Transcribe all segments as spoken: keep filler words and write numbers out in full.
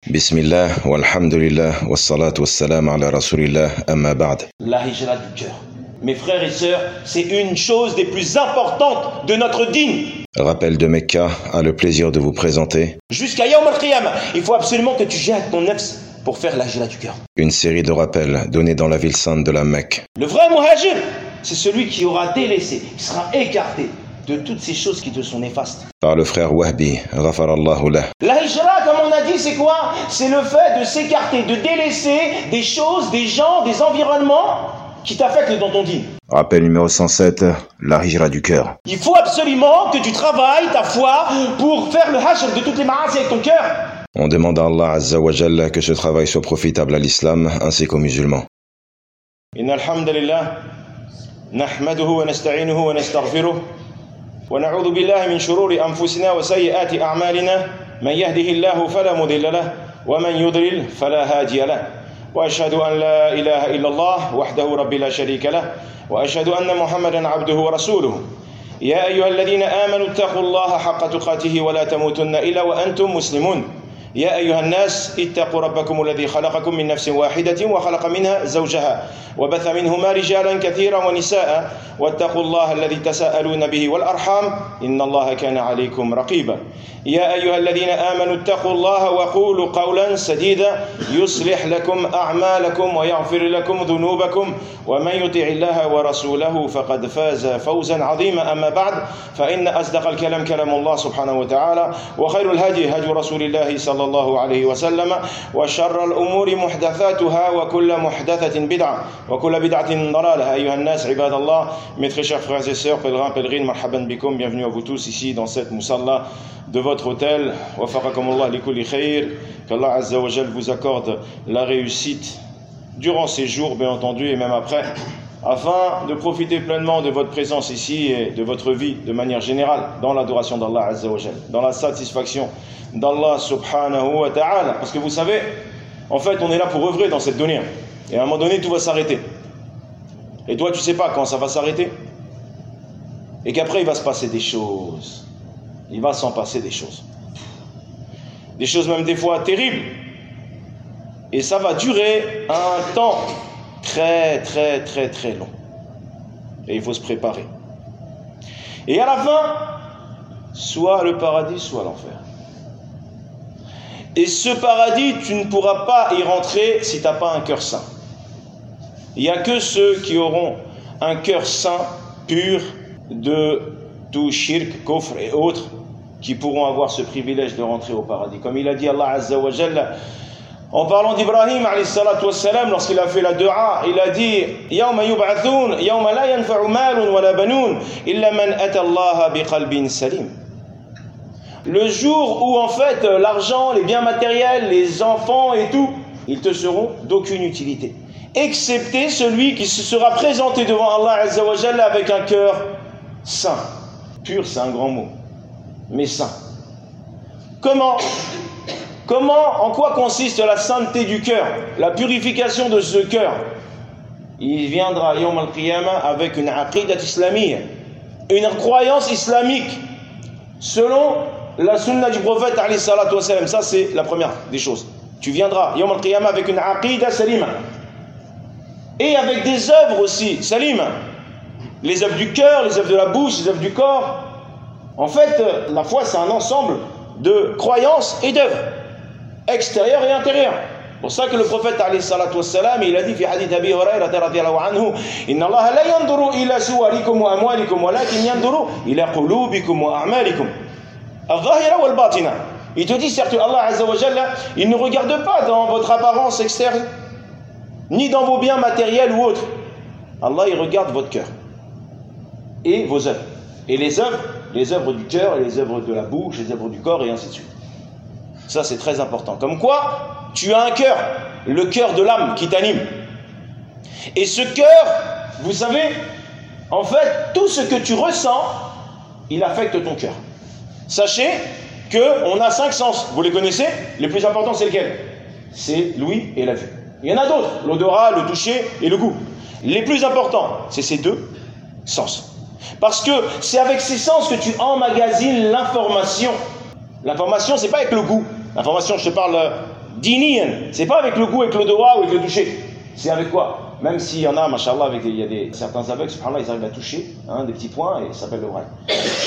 Bismillah, walhamdulillah, wassalatu wassalam ala rasulillah, amma ba'd. La hijra du cœur. Mes frères et sœurs, c'est une chose des plus importantes de notre dîn. Rappel de Mecca a le plaisir de vous présenter Jusqu'à Yawm al-Qiyamah, il faut absolument que tu jettes ton nefs pour faire la hijra du cœur. une série de rappels donnés dans la ville sainte de la Mecque. Le vrai muhajir, c'est celui qui aura délaissé, qui sera écarté de toutes ces choses qui te sont néfastes. Par le frère Wahbi, ghafarallahu lah. La hijra, comme on a dit, c'est quoi? C'est le fait de s'écarter, de délaisser des choses, des gens, des environnements qui t'affectent dans ton dîn. Rappel numéro cent sept, la hijra du cœur. Il faut absolument que tu travailles ta foi pour faire le hajr de toutes les ma'asi avec ton cœur. On demande à Allah Azza wa Jalla que ce travail soit profitable à l'islam ainsi qu'aux musulmans. إن الحمد لله نحمده ونستعينه ونستغفره ونعوذ بالله من شرور أنفسنا وسيئات أعمالنا من يهده الله فلا مضل له ومن يضلل فلا هادي له وأشهد أن لا إله إلا الله وحده رب لا شريك له وأشهد أن محمدا عبده ورسوله يا أيها الذين آمنوا اتقوا الله حق تقاته ولا تموتن إلا وأنتم مسلمون يا أيها الناس اتقوا ربكم الذي خلقكم من نفس واحدة وخلق منها زوجها وبث منهما رجالا كثيرا ونساء واتقوا الله الذي تساءلون به والأرحام إن الله كان عليكم رقيبا يا أيها الذين آمنوا اتقوا الله وقولوا قولا سديدا يصلح لكم أعمالكم ويغفر لكم ذنوبكم ومن يطع الله ورسوله فقد فاز فوزا عظيما أما بعد فإن أصدق الكلام كلام الله سبحانه وتعالى وخير الهدي هدي رسول الله صلى الله عليه وسلم وشر الأمور محدثاتها وكل محدثة بدعة وكل بدعة ضلالة أيها الناس عباد الله. Mes très chers frères et sœurs, pèlerins, pèlerines, marhaban bikoum, bienvenue à vous tous ici dans cette musalla de votre hôtel. Wafaqakumullah li kulli khair, qu'Allah Azza wa Jal vous accorde la réussite durant ces jours, bien entendu, et même après, afin de profiter pleinement de votre présence ici et de votre vie de manière générale dans l'adoration d'Allah Azza wa Jal, dans la satisfaction d'Allah subhanahu wa ta'ala. Parce que vous savez, en fait, on est là pour œuvrer dans cette dunya. Et à un moment donné, tout va s'arrêter. Et toi, tu sais pas quand ça va s'arrêter. Et qu'après, il va se passer des choses. Il va s'en passer des choses. Des choses même des fois terribles. Et ça va durer un temps très, très, très, très long. Et il faut se préparer. Et à la fin, soit le paradis, soit l'enfer. Et ce paradis, tu ne pourras pas y rentrer si tu n'as pas un cœur saint. Il n'y a que ceux qui auront un cœur saint, pur, de tout shirk, kufr et autres, qui pourront avoir ce privilège de rentrer au paradis. Comme il a dit Allah Azza wa Jalla, en parlant d'Ibrahim alayhi salatu wassalam, lorsqu'il a fait la dua, il a dit Yawma yub'athun, yawma la yanfa'u malun wa la banun, illa man ata Allah biqalbin salim. Le jour où en fait l'argent, les biens matériels, les enfants et tout, ils te seront d'aucune utilité. Excepté celui qui se sera présenté devant Allah Azza wa Jalla avec un cœur saint. Pur, c'est un grand mot, mais saint. Comment Comment, en quoi consiste la sainteté du cœur, la purification de ce cœur? Il viendra Yawm al-Qiyamah avec une aqidat islamiyya, une croyance islamique, selon la sunna du prophète alayhi salatu wassalam. Ça, c'est la première des choses. Tu viendras Yawm al-Qiyamah avec une aqidah salima. Et avec des œuvres aussi, salim. Les œuvres du cœur, les œuvres de la bouche, les œuvres du corps. En fait, la foi, c'est un ensemble de croyances et d'œuvres, extérieures et intérieures. C'est pour ça que le prophète, alayhi salatu wassalam, il a dit, fi hadith Abi Hurayrata radiyallahu anhu, Inna Allah la yanduru ila suwarikum wa amwalikum, walakin yanduru ila qulubikum wa a'malikum. Al-zahira wal batina. Il te dit, certes, Allah Azza wa Jalla, il ne regarde pas dans votre apparence extérieure, ni dans vos biens matériels ou autres. Allah, il regarde votre cœur et vos œuvres. Et les œuvres, les œuvres du cœur, et les œuvres de la bouche, les œuvres du corps, et ainsi de suite. Ça, c'est très important. Comme quoi, tu as un cœur, le cœur de l'âme qui t'anime. Et ce cœur, vous savez, en fait, tout ce que tu ressens, il affecte ton cœur. Sachez qu'on a cinq sens. Vous les connaissez? Les plus importants, c'est lequel? C'est l'ouïe et la vue. Il y en a d'autres, l'odorat, le toucher et le goût. Les plus importants, c'est ces deux sens. Parce que c'est avec ces sens que tu emmagasines l'information. L'information, c'est pas avec le goût. L'information, je te parle Diniyan. C'est pas avec le goût, avec l'odorat ou avec le toucher. C'est avec quoi? Même s'il y en a, mashallah, avec, il y a des, certains aveugles, subhanallah, ils arrivent à toucher hein, des petits points et ça s'appelle le braille.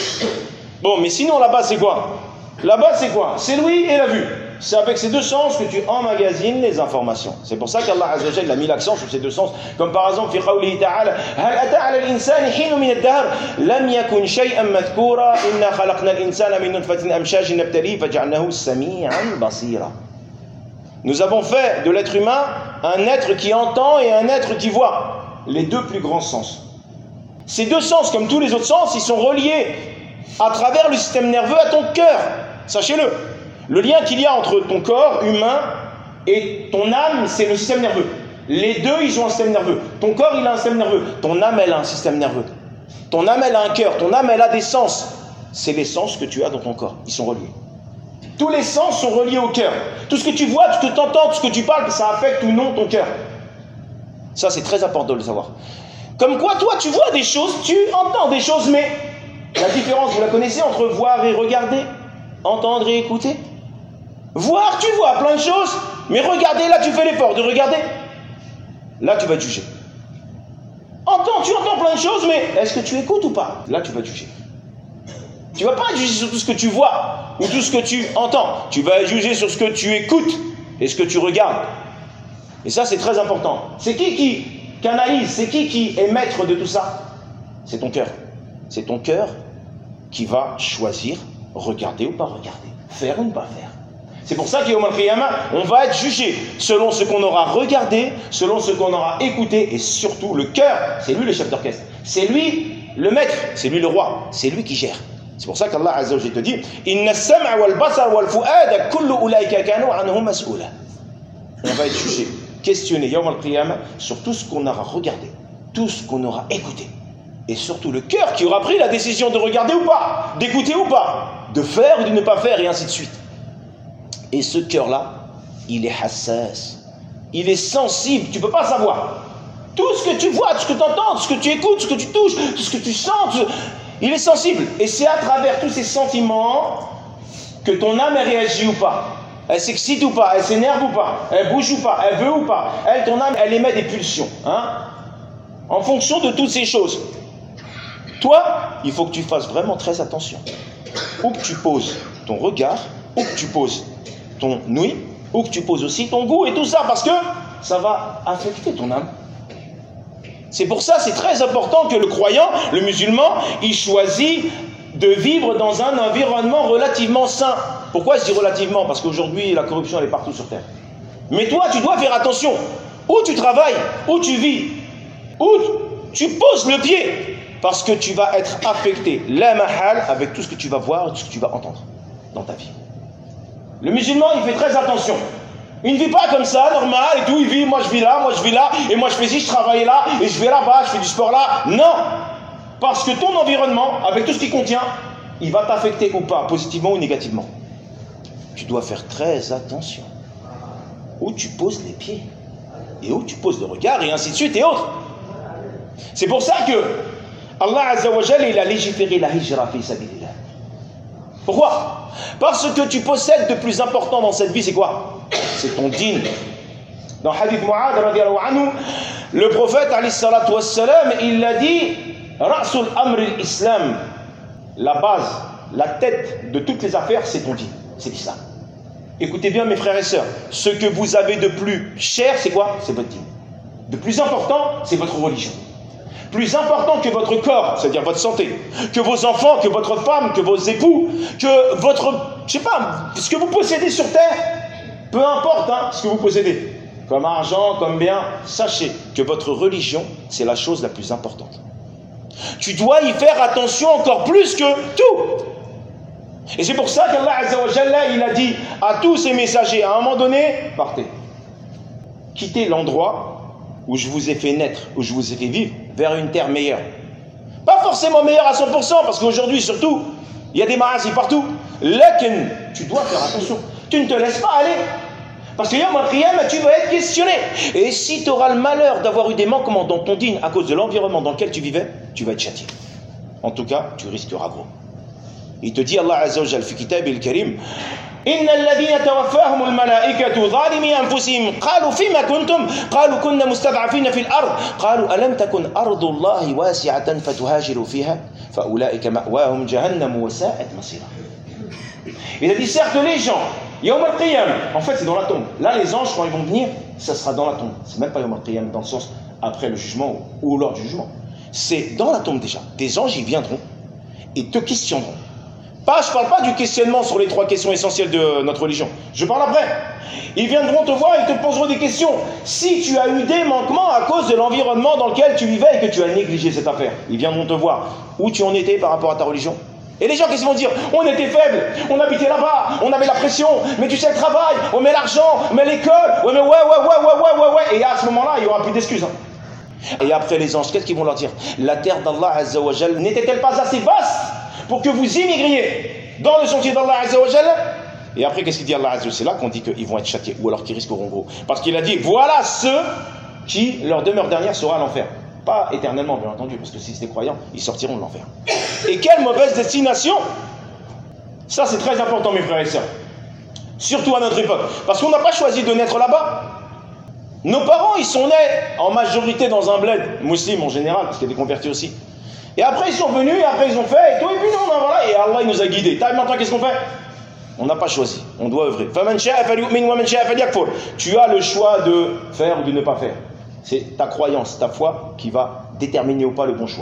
Bon, mais sinon, la base, c'est quoi? La base, c'est quoi? C'est l'ouïe et la vue. C'est avec ces deux sens que tu emmagasines les informations. C'est pour ça qu'Allah Azza wa Jalla a mis l'accent sur ces deux sens. Comme par exemple, fi qawlihi ta'ala, hal ata 'ala al-insani hinun min ad-dahr lam yakun shay'an madhkura inna khalaqna al-insana min nutfatin amshajin nabtalihi faj'alnahu sami'an basira. Nous avons fait de l'être humain un être qui entend et un être qui voit. Les deux plus grands sens. Ces deux sens, comme tous les autres sens, ils sont reliés à travers le système nerveux à ton cœur. Sachez-le. Le lien qu'il y a entre ton corps humain et ton âme, c'est le système nerveux. Les deux, ils ont un système nerveux. Ton corps, il a un système nerveux. Ton âme, elle a un système nerveux. Ton âme, elle a un cœur. Ton âme, elle a des sens. C'est les sens que tu as dans ton corps. Ils sont reliés. Tous les sens sont reliés au cœur. Tout ce que tu vois, tout ce que tu entends, tout ce que tu parles, ça affecte ou non ton cœur. Ça, c'est très important de le savoir. Comme quoi, toi, tu vois des choses, tu entends des choses, mais la différence, vous la connaissez entre voir et regarder, entendre et écouter? Voir, tu vois plein de choses, mais regarder, là, tu fais l'effort de regarder. Là, tu vas te juger. Entends, tu entends plein de choses, mais est-ce que tu écoutes ou pas? Là, tu vas te juger. Tu ne vas pas juger sur tout ce que tu vois ou tout ce que tu entends. Tu vas juger sur ce que tu écoutes et ce que tu regardes. Et ça, c'est très important. C'est qui qui canalise? C'est qui qui est maître de tout ça? C'est ton cœur. C'est ton cœur qui va choisir regarder ou pas regarder, faire ou ne pas faire. C'est pour ça qu'au Qiyamah, on va être jugé selon ce qu'on aura regardé, selon ce qu'on aura écouté, et surtout le cœur, c'est lui le chef d'orchestre. C'est lui le maître, c'est lui le roi, c'est lui qui gère. C'est pour ça qu'Allah Azza wa Jalla te dit Inna as-sam'a wal basar wal fu'ada kullu ulaika kanu anhu mas'ula. On va être jugé, questionné yawm al-qiyamah sur tout ce qu'on aura regardé, tout ce qu'on aura écouté. Et surtout le cœur qui aura pris la décision de regarder ou pas, d'écouter ou pas, de faire ou de ne pas faire, et ainsi de suite. Et ce cœur-là, il est hassas, il est sensible, tu ne peux pas savoir. Tout ce que tu vois, tout ce que tu entends, tout ce que tu écoutes, tout ce que tu touches, tout ce que tu sens, tout... il est sensible. Et c'est à travers tous ces sentiments que ton âme réagit ou pas. Elle s'excite ou pas, elle s'énerve ou pas, elle bouge ou pas, elle veut ou pas. Elle, ton âme, elle émet des pulsions. Hein, en fonction de toutes ces choses. Toi, il faut que tu fasses vraiment très attention. Où que tu poses ton regard, où que tu poses ton ouïe, où que tu poses aussi ton goût et tout ça, parce que ça va affecter ton âme. C'est pour ça, c'est très important que le croyant, le musulman, il choisit de vivre dans un environnement relativement sain. Pourquoi je dis relativement? Parce qu'aujourd'hui, la corruption, elle est partout sur terre. Mais toi, tu dois faire attention. Où tu travailles, où tu vis, où tu poses le pied. Parce que tu vas être affecté, la mahal, avec tout ce que tu vas voir, tout ce que tu vas entendre dans ta vie. Le musulman, il fait très attention. Il ne vit pas comme ça, normal, et tout, il vit, moi je vis là, moi je vis là, et moi je fais ci, je travaille là, et je vais là-bas, je fais du sport là. Non! Parce que ton environnement, avec tout ce qu'il contient, il va t'affecter ou pas, positivement ou négativement. Tu dois faire très attention. Où tu poses les pieds, et où tu poses le regard, et ainsi de suite, et autres. C'est pour ça que Allah Azza wa Jalla, il a légiféré la hijra fi sabilillah. Pourquoi? Parce que tu possèdes de plus important dans cette vie, c'est quoi? C'est ton din. Dans Hadith Mu'adh radiyallahu anhu, le prophète alayhi salatu wassalam, il a dit Ra'sul amr al-islam. La base, la tête de toutes les affaires, c'est ton din, c'est l'islam. Écoutez bien mes frères et sœurs, ce que vous avez de plus cher, c'est quoi? C'est votre din. De plus important, c'est votre religion. Plus important que votre corps, c'est-à-dire votre santé, que vos enfants, que votre femme, que vos époux, que votre, je sais pas, ce que vous possédez sur terre, peu importe hein, ce que vous possédez, comme argent, comme bien, sachez que votre religion, c'est la chose la plus importante. Tu dois y faire attention encore plus que tout. Et c'est pour ça qu'Allah Azza wa Jalla, il a dit à tous ses messagers, à un moment donné, partez. Quittez l'endroit où je vous ai fait naître, où je vous ai fait vivre, vers une terre meilleure. Pas forcément meilleure à cent pour cent, parce qu'aujourd'hui, surtout, il y a des ma'asi partout. Lakin, tu dois faire attention. Tu ne te laisses pas aller. Parce que yawm al-qiyamah, tu vas être questionné. Et si tu auras le malheur d'avoir eu des manquements dans ton din à cause de l'environnement dans lequel tu vivais, tu vas être châtié. En tout cas, tu risqueras gros. Il te dit, Allah Azza wa Jalla, fi kitab al-karim, إن الذين توفاهم الملائكة ظالمي أنفسهم قالوا فيما كنتم قالوا كنا مستضعفين في الأرض قالوا ألم تكن أرض الله واسعة فتهاجروا فيها فأولئك مأواهم جهنم وساءت مصيرا. Il a dit certes les gens, Yawm al-Qiyam, en fait c'est dans la tombe. Là les anges quand ils vont venir, ça sera dans la tombe. C'est même pas Yawm al-Qiyam dans le sens après le jugement ou lors du jugement. C'est dans la tombe déjà. Des anges ils viendront et te questionneront. Pas, je ne parle pas du questionnement sur les trois questions essentielles de notre religion. Je parle après. Ils viendront te voir et te poseront des questions. Si tu as eu des manquements à cause de l'environnement dans lequel tu vivais et que tu as négligé cette affaire, ils viendront te voir où tu en étais par rapport à ta religion. Et les gens, qu'est-ce qu'ils vont dire? On était faibles, on habitait là-bas, on avait la pression, mais tu sais le travail, on met l'argent, on met l'école, ouais mais ouais, ouais, ouais, ouais, ouais, ouais, ouais. Et à ce moment-là, il n'y aura plus d'excuses. Hein. Et après les anges, qu'est-ce qu'ils vont leur dire? La terre d'Allah Azza wa Jal n'était-elle pas assez vaste pour que vous immigriez dans le sentier d'Allah Azza wa Jal? Et après, qu'est-ce qu'il dit Allah Azza wa Jal? C'est là qu'on dit qu'ils vont être châtiés, ou alors qu'ils risqueront gros. Parce qu'il a dit, voilà ceux qui, leur demeure dernière sera l'enfer. Pas éternellement, bien entendu, parce que si c'était croyants, ils sortiront de l'enfer. Et quelle mauvaise destination! Ça, c'est très important, mes frères et sœurs. Surtout à notre époque. Parce qu'on n'a pas choisi de naître là-bas. Nos parents, ils sont nés en majorité dans un bled, musulman en général, parce qu'il y a des convertis aussi. Et après, ils sont venus, et après, ils ont fait, et tout, et puis nous, voilà, et Allah, il nous a guidés. T'as maintenant, qu'est-ce qu'on fait? On n'a pas choisi, on doit œuvrer. Tu as le choix de faire ou de ne pas faire. C'est ta croyance, ta foi qui va déterminer ou pas le bon choix.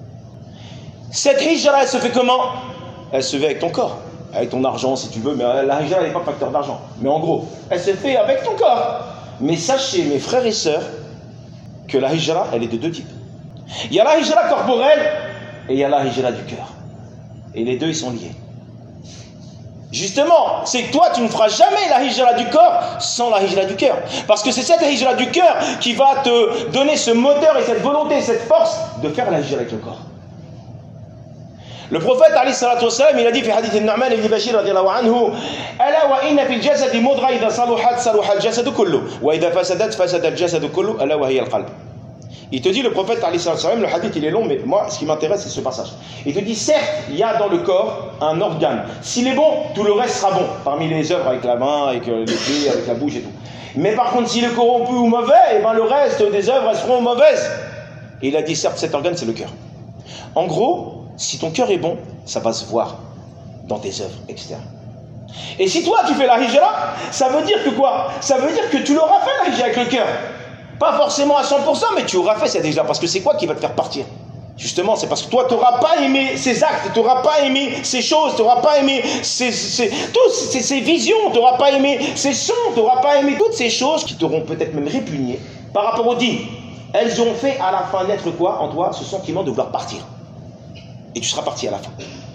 Cette hijra, elle se fait comment? Elle se fait avec ton corps, avec ton argent si tu veux, mais la hijra, elle n'est pas facteur d'argent. Mais en gros, elle se fait avec ton corps. Mais sachez, mes frères et sœurs, que la hijra, elle est de deux types. Il y a la hijra corporelle et il y a la hijra du cœur. Et les deux, ils sont liés. Justement, c'est que toi, tu ne feras jamais la hijra du corps sans la hijra du cœur. Parce que c'est cette hijra du cœur qui va te donner ce moteur et cette volonté, cette force de faire la hijra avec le corps. Le prophète, alayhi salatu wassalam, il a dit, في حديث النعمان بن بشير رضي الله عنه, ألا وإن في الجسد مضغة إذا صلحت صلح الجسد كله وإذا فسدت فسد الجسد كله ألا وهي القلب. Il te dit, le prophète, alayhi salatu wassalam, le hadith il est long, mais moi, ce qui m'intéresse, c'est ce passage. Il te dit, certes, il y a dans le corps un organe. S'il est bon, tout le reste sera bon. Parmi les œuvres, avec la main, avec les pieds, avec la bouche et tout. Mais par contre, s'il est corrompu ou mauvais, et ben le reste des œuvres, elles seront mauvaises. Et il a dit, certes, cet organe, c'est le cœur. En gros, si ton cœur est bon, ça va se voir dans tes œuvres externes. Et si toi, tu fais la hijra, ça veut dire que quoi? Ça veut dire que tu l'auras fait la hijra avec le cœur. Pas forcément à cent pour cent, mais tu auras fait cette hijra. Parce que c'est quoi qui va te faire partir? Justement, c'est parce que toi, tu n'auras pas aimé ces actes, tu n'auras pas aimé ces choses, tu n'auras pas aimé ces, ces, toutes ces, ces visions, tu n'auras pas aimé ces sons, tu n'auras pas aimé toutes ces choses qui t'auront peut-être même répugné par rapport au dîn. Elles ont fait à la fin naître quoi en toi? Ce sentiment de vouloir partir. Et tu seras parti à la fin.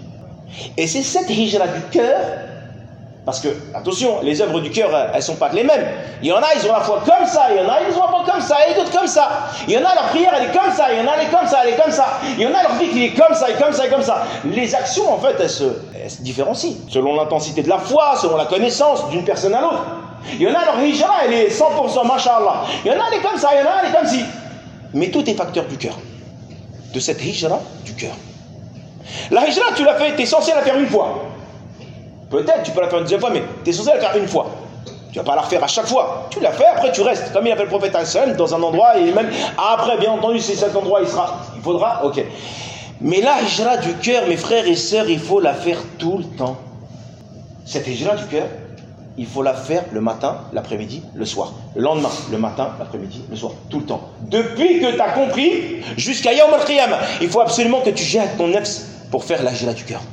Et c'est cette hijra du cœur, parce que, attention, les œuvres du cœur, elles ne sont pas les mêmes. Il y en a, ils ont la foi comme ça, il y en a, ils ont la foi comme ça, et d'autres comme ça. Il y en a, leur prière, elle est comme ça, il y en a, elle est comme ça, elle est comme ça. Il y en a, leur vie qui est comme ça, et comme ça, et comme ça. Les actions, en fait, elles se, elles se différencient, selon l'intensité de la foi, selon la connaissance d'une personne à l'autre. Il y en a, leur hijra, elle est cent pour cent, mashallah. Il y en a, elle est comme ça, il y en a, elle est comme ci. Mais tout est facteur du cœur. De cette hijra du cœur. La hijra, tu l'as fait, tu es censé la faire une fois. Peut-être tu peux la faire une deuxième fois, mais tu es censé la faire une fois. Tu ne vas pas la refaire à chaque fois. Tu l'as fait, après tu restes. Comme il a fait le prophète al-Salam dans un endroit, et même après, bien entendu, si cet endroit il sera, il faudra, ok. Mais la hijra du cœur, mes frères et sœurs, il faut la faire tout le temps. Cette hijra du cœur, il faut la faire le matin, l'après-midi, le soir. Le lendemain, le matin, l'après-midi, le soir. Tout le temps. Depuis que tu as compris, jusqu'à Yawm al-Qiyamah, il faut absolument que tu gères ton nefs pour faire la hijra du cœur.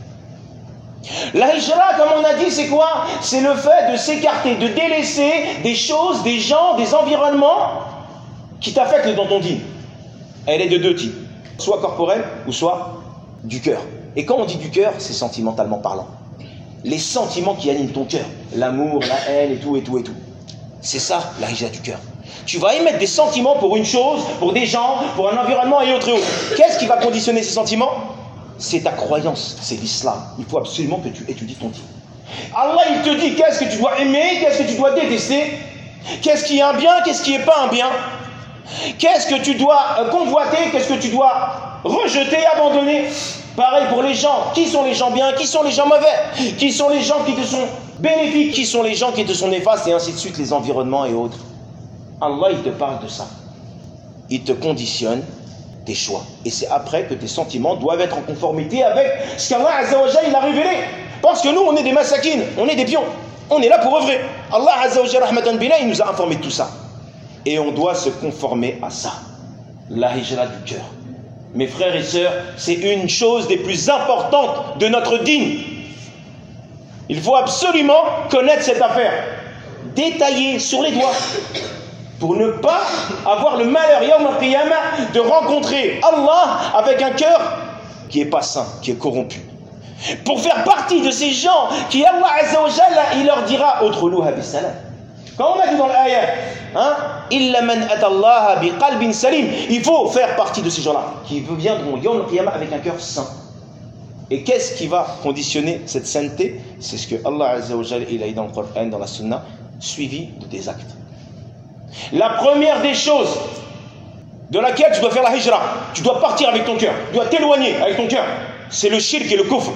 La hijra, comme on a dit, c'est quoi? C'est le fait de s'écarter, de délaisser des choses, des gens, des environnements qui t'affectent dans ton dîn. Elle est de deux types. Soit corporelle ou soit du cœur. Et quand on dit du cœur, c'est sentimentalement parlant. Les sentiments qui animent ton cœur. L'amour, la haine et tout, et tout, et tout. C'est ça, la hijra du cœur. Tu vas émettre des sentiments pour une chose, pour des gens, pour un environnement et autre et autre. Qu'est-ce qui va conditionner ces sentiments? C'est ta croyance, c'est l'islam. Il faut absolument que tu étudies ton dîn. Allah, il te dit qu'est-ce que tu dois aimer, qu'est-ce que tu dois détester, qu'est-ce qui est un bien, qu'est-ce qui n'est pas un bien, qu'est-ce que tu dois convoiter, qu'est-ce que tu dois rejeter, abandonner. Pareil pour les gens. Qui sont les gens bien, qui sont les gens mauvais, qui sont les gens qui te sont bénéfiques, qui sont les gens qui te sont néfastes, et ainsi de suite, les environnements et autres. Allah, il te parle de ça. Il te conditionne tes choix. Et c'est après que tes sentiments doivent être en conformité avec ce qu'Allah Azza wa Jalla il a révélé. Parce que nous, on est des masakines, on est des pions. On est là pour œuvrer. Allah Azza wa Jalla, rahmatan billah, il nous a informé de tout ça. Et on doit se conformer à ça. La hijra du cœur. Mes frères et sœurs, c'est une chose des plus importantes de notre dîn. Il faut absolument connaître cette affaire. Détaillée sur les doigts. Pour ne pas avoir le malheur, Yawm al-Qiyamah, de rencontrer Allah avec un cœur qui n'est pas sain, qui est corrompu. Pour faire partie de ces gens qui, Allah Azza wa Jalla, il leur dira Udkhuluha bis-salam. Quand on a dit dans l'ayat, hein, Illa man atallaha biqalbin salim, il faut faire partie de ces gens-là qui viendront Yawm al-Qiyamah avec un cœur sain. Et qu'est-ce qui va conditionner cette sainteté? C'est ce que Allah Azza wa Jalla il a dit dans le Coran, dans la Sunna, suivi de tes actes. La première des choses de laquelle tu dois faire la hijra, tu dois partir avec ton cœur, tu dois t'éloigner avec ton cœur, c'est le shirk et le kufr.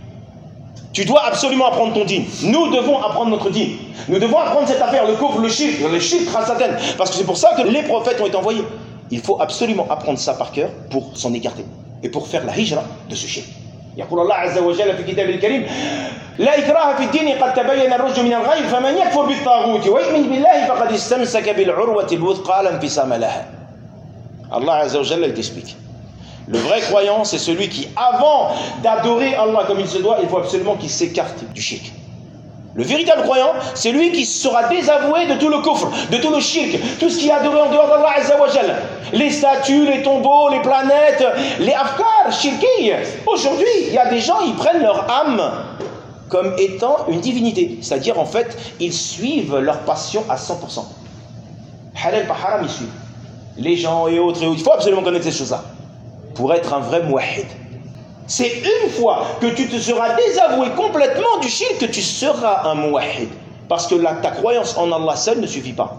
Tu dois absolument apprendre ton dîn. Nous devons apprendre notre dîn. Nous devons apprendre cette affaire, le kufr, le shirk, le shirk khasatan, parce que c'est pour ça que les prophètes ont été envoyés. Il faut absolument apprendre ça par cœur pour s'en écarter et pour faire la hijra de ce shirk. يقول الله عز وجل في كتابه الكريم لا إكراه في الدين قد تبين الرشد من الغي فمن يكفر بالطاغوت ويؤمن بالله فقد استمسك بالعروة الوثقى لا انفصام لها. Allah Azza wa Jalla il t'explique. Le vrai croyant, c'est celui qui, avant d'adorer Allah comme il se doit, il faut absolument qu'il s'écarte du shirk. Le véritable croyant, c'est lui qui sera désavoué de tout le kufr, de tout le shirk, tout ce qui est adoré en dehors d'Allah Azza wa Jalla. Les statues, les tombeaux, les planètes, les afkar, shirki. Aujourd'hui, il y a des gens, ils prennent leur âme comme étant une divinité. C'est-à-dire, en fait, ils suivent leur passion à cent pour cent. Halal par haram, ils suivent. Les gens et autres et autres. Il faut absolument connaître ces choses-là pour être un vrai muwahhid. C'est une fois que tu te seras désavoué complètement du shirk que tu seras un muwahhid. Parce que là, ta croyance en Allah seul ne suffit pas.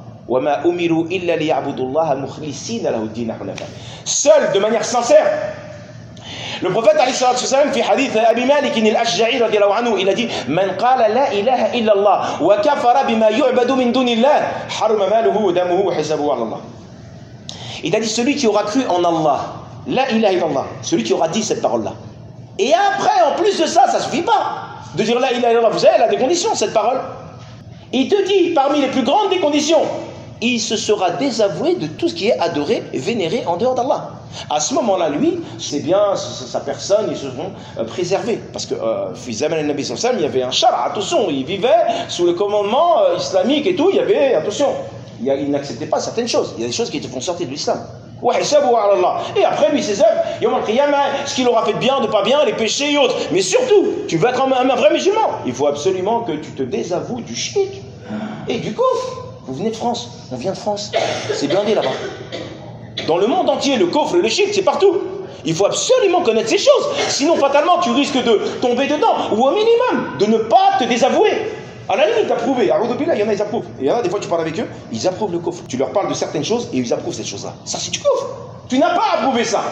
Seul, de manière sincère. Le prophète alayhi salatu wassalam, fi hadith Abi Malik al-Ashja'i radiyallahu anhu, il a dit Man qala la ilaha illa Allah wa kafara bima yu'badu min dunillah harama maluhu wa damuhu wa hisabuhu ala Allah. Il a dit celui qui aura cru en Allah, la ilaha illa Allah, celui qui aura dit cette parole-là. Et après, en plus de ça, ça ne suffit pas de dire la ilaha illallah. Vous savez, elle a des conditions, cette parole. Il te dit, parmi les plus grandes des conditions, il se sera désavoué de tout ce qui est adoré et vénéré en dehors d'Allah. À ce moment-là, lui, c'est bien sa personne, ils seront euh, préservés. Parce que, euh, il y avait un char, attention, il vivait sous le commandement euh, islamique et tout, il y avait, attention, il, il n'acceptait pas certaines choses. Il y a des choses qui te font sortir de l'islam. Et après lui ses œuvres, Yawm al-Qiyamah, ce qu'il aura fait de bien, de pas bien, les péchés et autres. Mais surtout, tu veux être un, un vrai musulman, il faut absolument que tu te désavoues du shirk et du kufr. Vous venez de France, on vient de France, c'est blindé là-bas. Dans le monde entier, le kufr et le shirk, c'est partout. Il faut absolument connaître ces choses, sinon fatalement tu risques de tomber dedans, ou au minimum, de ne pas te désavouer. À la limite, approuver. Il y en a, ils approuvent. Et il y en a, des fois, tu parles avec eux, ils approuvent le kufr. Tu leur parles de certaines choses et ils approuvent cette chose-là. Ça, c'est du kufr. Tu n'as pas approuvé ça.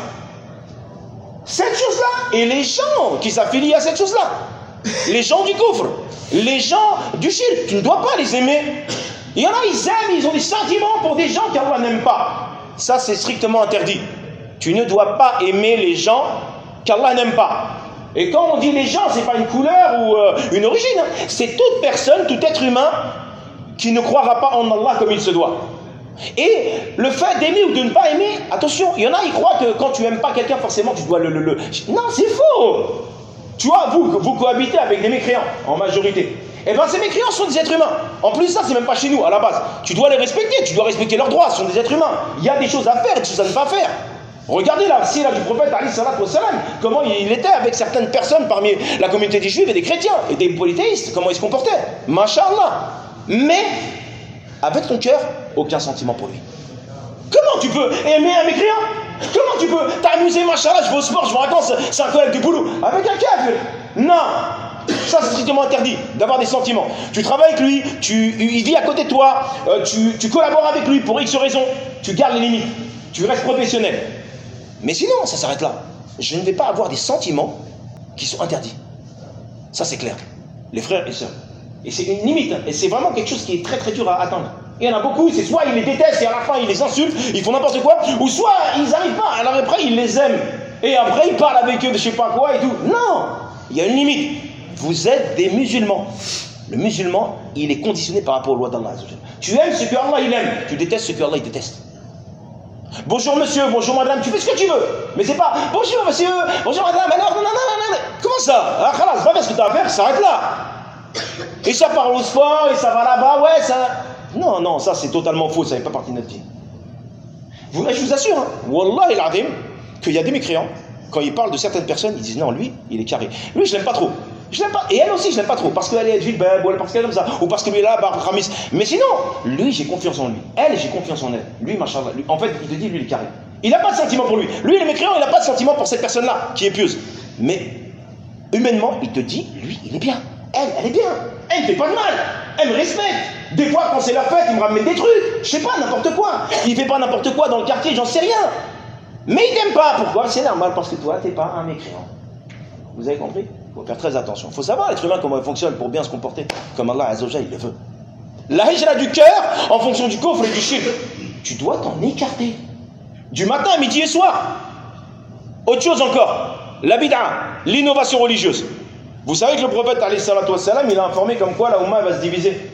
Cette chose-là, et les gens qui s'affilient à cette chose-là, les gens du kufr, les gens du shirk, tu ne dois pas les aimer. Il y en a, ils aiment, ils ont des sentiments pour des gens qu'Allah n'aime pas. Ça, c'est strictement interdit. Tu ne dois pas aimer les gens qu'Allah n'aime pas. Et quand on dit les gens, c'est pas une couleur ou euh, une origine, hein. C'est toute personne, tout être humain qui ne croira pas en Allah comme il se doit. Et le fait d'aimer ou de ne pas aimer, attention, il y en a, ils croient que quand tu n'aimes pas quelqu'un, forcément tu dois le... le, le... Non, c'est faux. Tu vois, vous, vous cohabitez avec des mécréants, en majorité. Eh bien, ces mécréants sont des êtres humains. En plus, ça, c'est même pas chez nous, à la base. Tu dois les respecter, tu dois respecter leurs droits, ce sont des êtres humains. Il y a des choses à faire et des choses à ne pas faire. Regardez la sira du prophète alayhi salatu wassalam, comment il était avec certaines personnes parmi la communauté des juifs et des chrétiens et des polythéistes, comment il se comportait. Masha'Allah. Mais, avec ton cœur, aucun sentiment pour lui. Comment tu peux aimer un mécréant? Comment tu peux t'amuser, Masha'Allah, je vais au sport, je vais en vacances, c'est un collègue du boulot, avec un kafir? Non. Ça, c'est strictement interdit d'avoir des sentiments. Tu travailles avec lui, tu, il vit à côté de toi, euh, tu, tu collabores avec lui pour X raisons, tu gardes les limites, tu restes professionnel. Mais sinon, ça s'arrête là. Je ne vais pas avoir des sentiments qui sont interdits. Ça, c'est clair. Les frères et sœurs, Et c'est une limite, et c'est vraiment quelque chose qui est très très dur à atteindre. Il y en a beaucoup, c'est soit ils les détestent et à la fin ils les insultent, ils font n'importe quoi, ou soit ils n'arrivent pas, alors après ils les aiment, et après ils parlent avec eux de je sais pas quoi et tout. Non, il y a une limite. Vous êtes des musulmans. Le musulman, il est conditionné par rapport aux lois d'Allah. Tu aimes ce que Allah il aime, tu détestes ce que Allah il déteste. Bonjour monsieur, bonjour madame, tu fais ce que tu veux. Mais c'est pas bonjour monsieur, bonjour madame, alors non, non, non, non, non. Comment ça? Ah, khalas, c'est pas parce que tu as à faire, ça s'arrête là. Et ça parle au sport, et ça va là-bas, ouais, ça. Non, non, ça c'est totalement faux, ça n'est pas partie de notre vie. Vous, je vous assure, hein, Wallah al-Azim, qu'il y a des mécréants, quand ils parlent de certaines personnes, ils disent non, lui, il est carré. Lui, je l'aime pas trop. Je l'aime pas. Et elle aussi, je l'aime pas trop. Parce qu'elle est Gilbert, ou parce qu'elle est comme ça. Ou parce que lui est là, bah, Ramis. Mais sinon, lui, j'ai confiance en lui. Elle, j'ai confiance en elle. Lui, machallah. Lui, en fait, il te dit, lui, il est carré. Il n'a pas de sentiment pour lui. Lui, il est mécréant, il n'a pas de sentiment pour cette personne-là, qui est pieuse. Mais, humainement, il te dit, lui, il est bien. Elle, elle est bien. Elle ne fait pas de mal. Elle me respecte. Des fois, quand c'est la fête, il me ramène des trucs. Je sais pas, n'importe quoi. Il fait pas n'importe quoi dans le quartier, j'en sais rien. Mais il t'aime pas. Pourquoi? C'est normal, parce que toi, t'es pas un mécréant. Vous avez compris? Il faut faire très attention. Il faut savoir l'être humain comment il fonctionne pour bien se comporter comme Allah Azza wa Jalla il le veut. La hijra du cœur en fonction du kufr et du shirk. Tu dois t'en écarter. Du matin, midi et soir. Autre chose encore. La bid'a, l'innovation religieuse. Vous savez que le prophète alayhi salatu wassalam, il a informé comme quoi la Oumma va se diviser.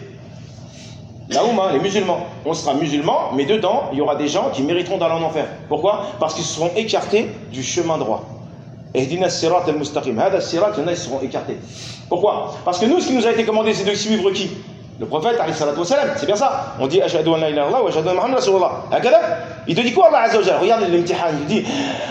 La Oumma, les musulmans. On sera musulmans, mais dedans, il y aura des gens qui mériteront d'aller en enfer. Pourquoi? Parce qu'ils seront écartés du chemin droit. Ehdina sirat al-mustaqim. Hada sirat, il y en a, ils seront écartés. Pourquoi? Parce que nous, ce qui nous a été commandé, c'est de suivre qui? Le prophète, alayhi salatu wassalam. C'est bien ça. On dit Ashhadu an la ilaha illallah wa ashhadu anna Muhammadan rasulullah. Hakada? Il te dit quoi, Allah Azza wa Jalla? Regarde l'imtihan. Il dit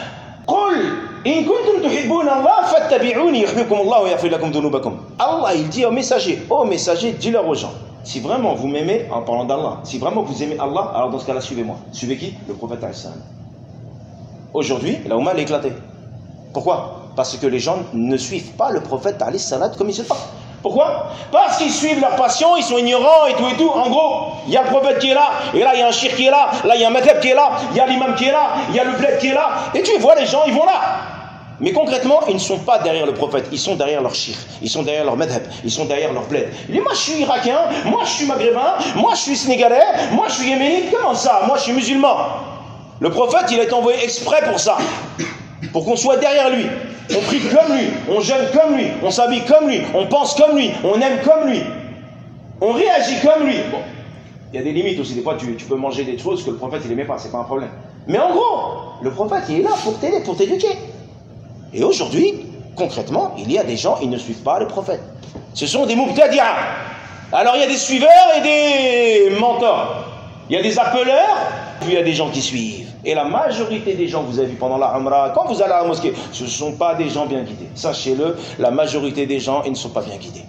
Qul in kuntum tuhibbuna Allah fattabi'uni yuhibbukum Allah wa yaghfir lakum dhunubakum. Allah, il dit au messager, au messager, dis-leur aux gens. Si vraiment vous m'aimez, en parlant d'Allah, si vraiment vous aimez Allah, alors dans ce cas-là, suivez-moi. Suivez qui? Le prophète alayhi salam. Aujourd'hui, la Oumma est éclatée. Pourquoi? Parce que les gens ne suivent pas le prophète alayhi salam comme il se doit. Pourquoi? Parce qu'ils suivent leur passion, ils sont ignorants et tout et tout. En gros, il y a le prophète qui est là, et là il y a un shir qui est là, là il y a un madhab qui est là, il y a l'imam qui est là, il y a le bled qui est là, et tu vois les gens, ils vont là. Mais concrètement, ils ne sont pas derrière le prophète, ils sont derrière leur shir, ils sont derrière leur madhab, ils sont derrière leur bled. Il dit, moi je suis irakien, moi je suis maghrébin, moi je suis sénégalais, moi je suis yéménite, comment ça? Moi je suis musulman. Le prophète, il a été envoyé exprès pour ça. Pour qu'on soit derrière lui, on prie comme lui, on jeûne comme lui, on s'habille comme lui, on pense comme lui, on aime comme lui, on réagit comme lui. Bon, il y a des limites aussi, des fois tu, tu peux manger des choses que le prophète il aimait pas, c'est pas un problème. Mais en gros, le prophète il est là pour t'aider, pour t'éduquer. Et aujourd'hui, concrètement, il y a des gens, ils ne suivent pas le prophète. Ce sont des mubtadi'a. Alors il y a des suiveurs et des mentors. Il y a des appeleurs, puis il y a des gens qui suivent. Et la majorité des gens que vous avez vus pendant la Umrah, quand vous allez à la mosquée, ce ne sont pas des gens bien guidés. Sachez-le, la majorité des gens, ils ne sont pas bien guidés.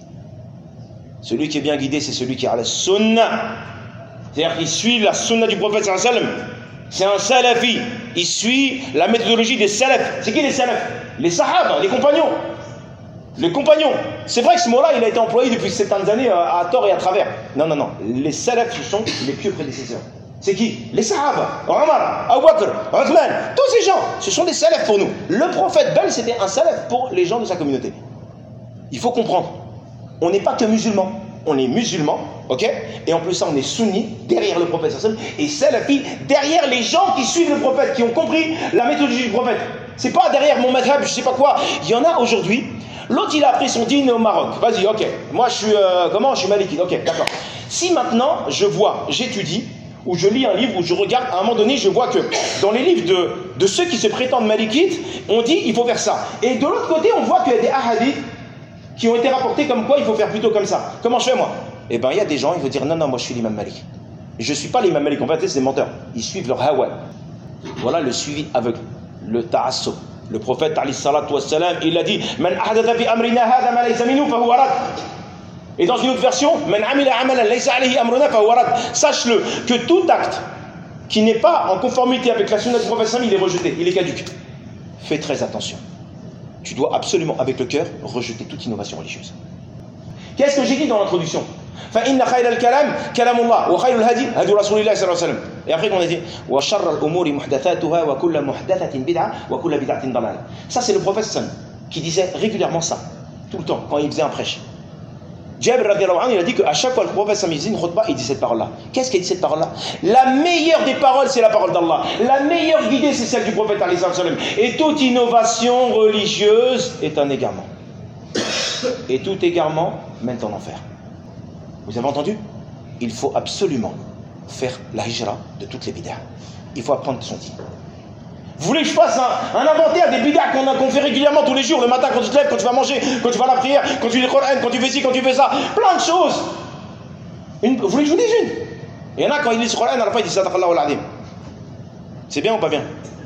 Celui qui est bien guidé, c'est celui qui a la sunna. C'est-à-dire qu'il suit la sunna du prophète sallallahu alayhi wa sallam. C'est un salafi. Il suit la méthodologie des salafs. C'est qui les salafs? Les sahaba, les compagnons. Les compagnons. C'est vrai que ce mot-là, il a été employé depuis certaines années à, à tort et à travers. Non, non, non. Les salafs, ce sont les pieux prédécesseurs. C'est qui? Les Sahaba, Omar, Abu Bakr, Uthman, tous ces gens, ce sont des salafs pour nous. Le prophète Bel, c'était un salaf pour les gens de sa communauté. Il faut comprendre, on n'est pas que musulmans, on est musulmans, ok? Et en plus ça, on est sunnis derrière le prophète, et salafi derrière les gens qui suivent le prophète, qui ont compris la méthodologie du prophète. C'est pas derrière mon madhab, je sais pas quoi. Il y en a aujourd'hui. L'autre, il a appris son dîne au Maroc. Vas-y, ok. Moi, je suis euh, comment? Je suis malikite. Ok, d'accord. Si maintenant, je vois, j'étudie, ou je lis un livre, ou je regarde, à un moment donné, je vois que dans les livres de, de ceux qui se prétendent malikites, on dit il faut faire ça. Et de l'autre côté, on voit qu'il y a des hadiths qui ont été rapportés comme quoi il faut faire plutôt comme ça. Comment je fais moi? Eh bien, il y a des gens, ils vont dire non, non, moi je suis l'imam Malik. Je ne suis pas l'imam Malik. En fait, c'est des menteurs. Ils suivent leur hawa. Voilà le suivi aveugle, le ta'assub. Le prophète, alayhi salatu wassalam, il a dit Man ahdatha fi amrina hadha ma laysa minhu fa huwa rad. Et dans une autre version, sache-le que tout acte qui n'est pas en conformité avec la sunna du prophète, il est rejeté, il est caduc. Fais très attention. Tu dois absolument, avec le cœur, rejeter toute innovation religieuse. Qu'est-ce que j'ai dit dans l'introduction? Et après on a dit ça c'est le prophète qui disait régulièrement ça, tout le temps, quand il faisait un prêche. Jabir radiallahu anhu, il a dit qu'à chaque fois le prophète s'amuse une khutbah, il dit cette parole-là. Qu'est-ce qu'il dit cette parole-là? La meilleure des paroles, c'est la parole d'Allah. La meilleure guidée, c'est celle du prophète alayhi salam. Et toute innovation religieuse est un égarement. Et tout égarement mène en enfer. Vous avez entendu? Il faut absolument faire la hijra de toutes les bid'ah. Il faut apprendre son dîn. Vous voulez que je fasse un, un inventaire des bid'ah qu'on qu'on fait régulièrement tous les jours, le matin quand tu te lèves, quand tu vas manger, quand tu vas à la prière, quand tu lis le Coran, quand tu fais ci, quand tu fais ça, plein de choses. Une, vous voulez que je vous dise une? Il y en a quand ils lisent le Coran, à la fin ils disent Sadaqallahu al-Azim. C'est bien ou pas bien?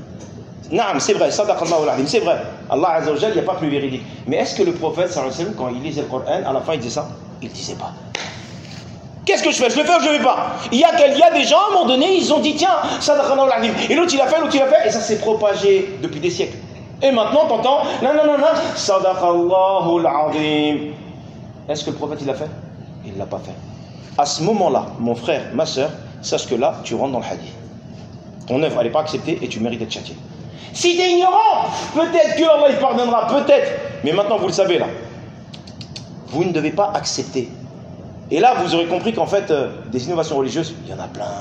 Naam, c'est vrai, Sadaqallahu al-Azim, c'est vrai. Allah Azza wa Jal, il n'y a pas plus véridique. Mais est-ce que le prophète sallallahu alayhi wa sallam, quand il lisait le Coran, à la fin il disait ça? Il ne disait pas. Qu'est-ce que je fais? Je le fais ou je ne le fais pas? Il y, a, il y a des gens, à un moment donné, ils ont dit tiens, Sadaqallahu al-Azim. Et l'autre il a fait, l'autre il a fait, et ça s'est propagé depuis des siècles. Et maintenant, t'entends, non, non, non, non, Sadaqallahu al-Azim. Est-ce que le prophète il l'a fait? Il ne l'a pas fait. À ce moment-là, mon frère, ma soeur, sache que là, tu rentres dans le hadith. Ton œuvre, elle n'est pas acceptée et tu mérites d'être châtié. Si tu es ignorant, peut-être que Allah il pardonnera, peut-être. Mais maintenant, vous le savez là. Vous ne devez pas accepter. Et là, vous aurez compris qu'en fait, euh, des innovations religieuses, il y en a plein.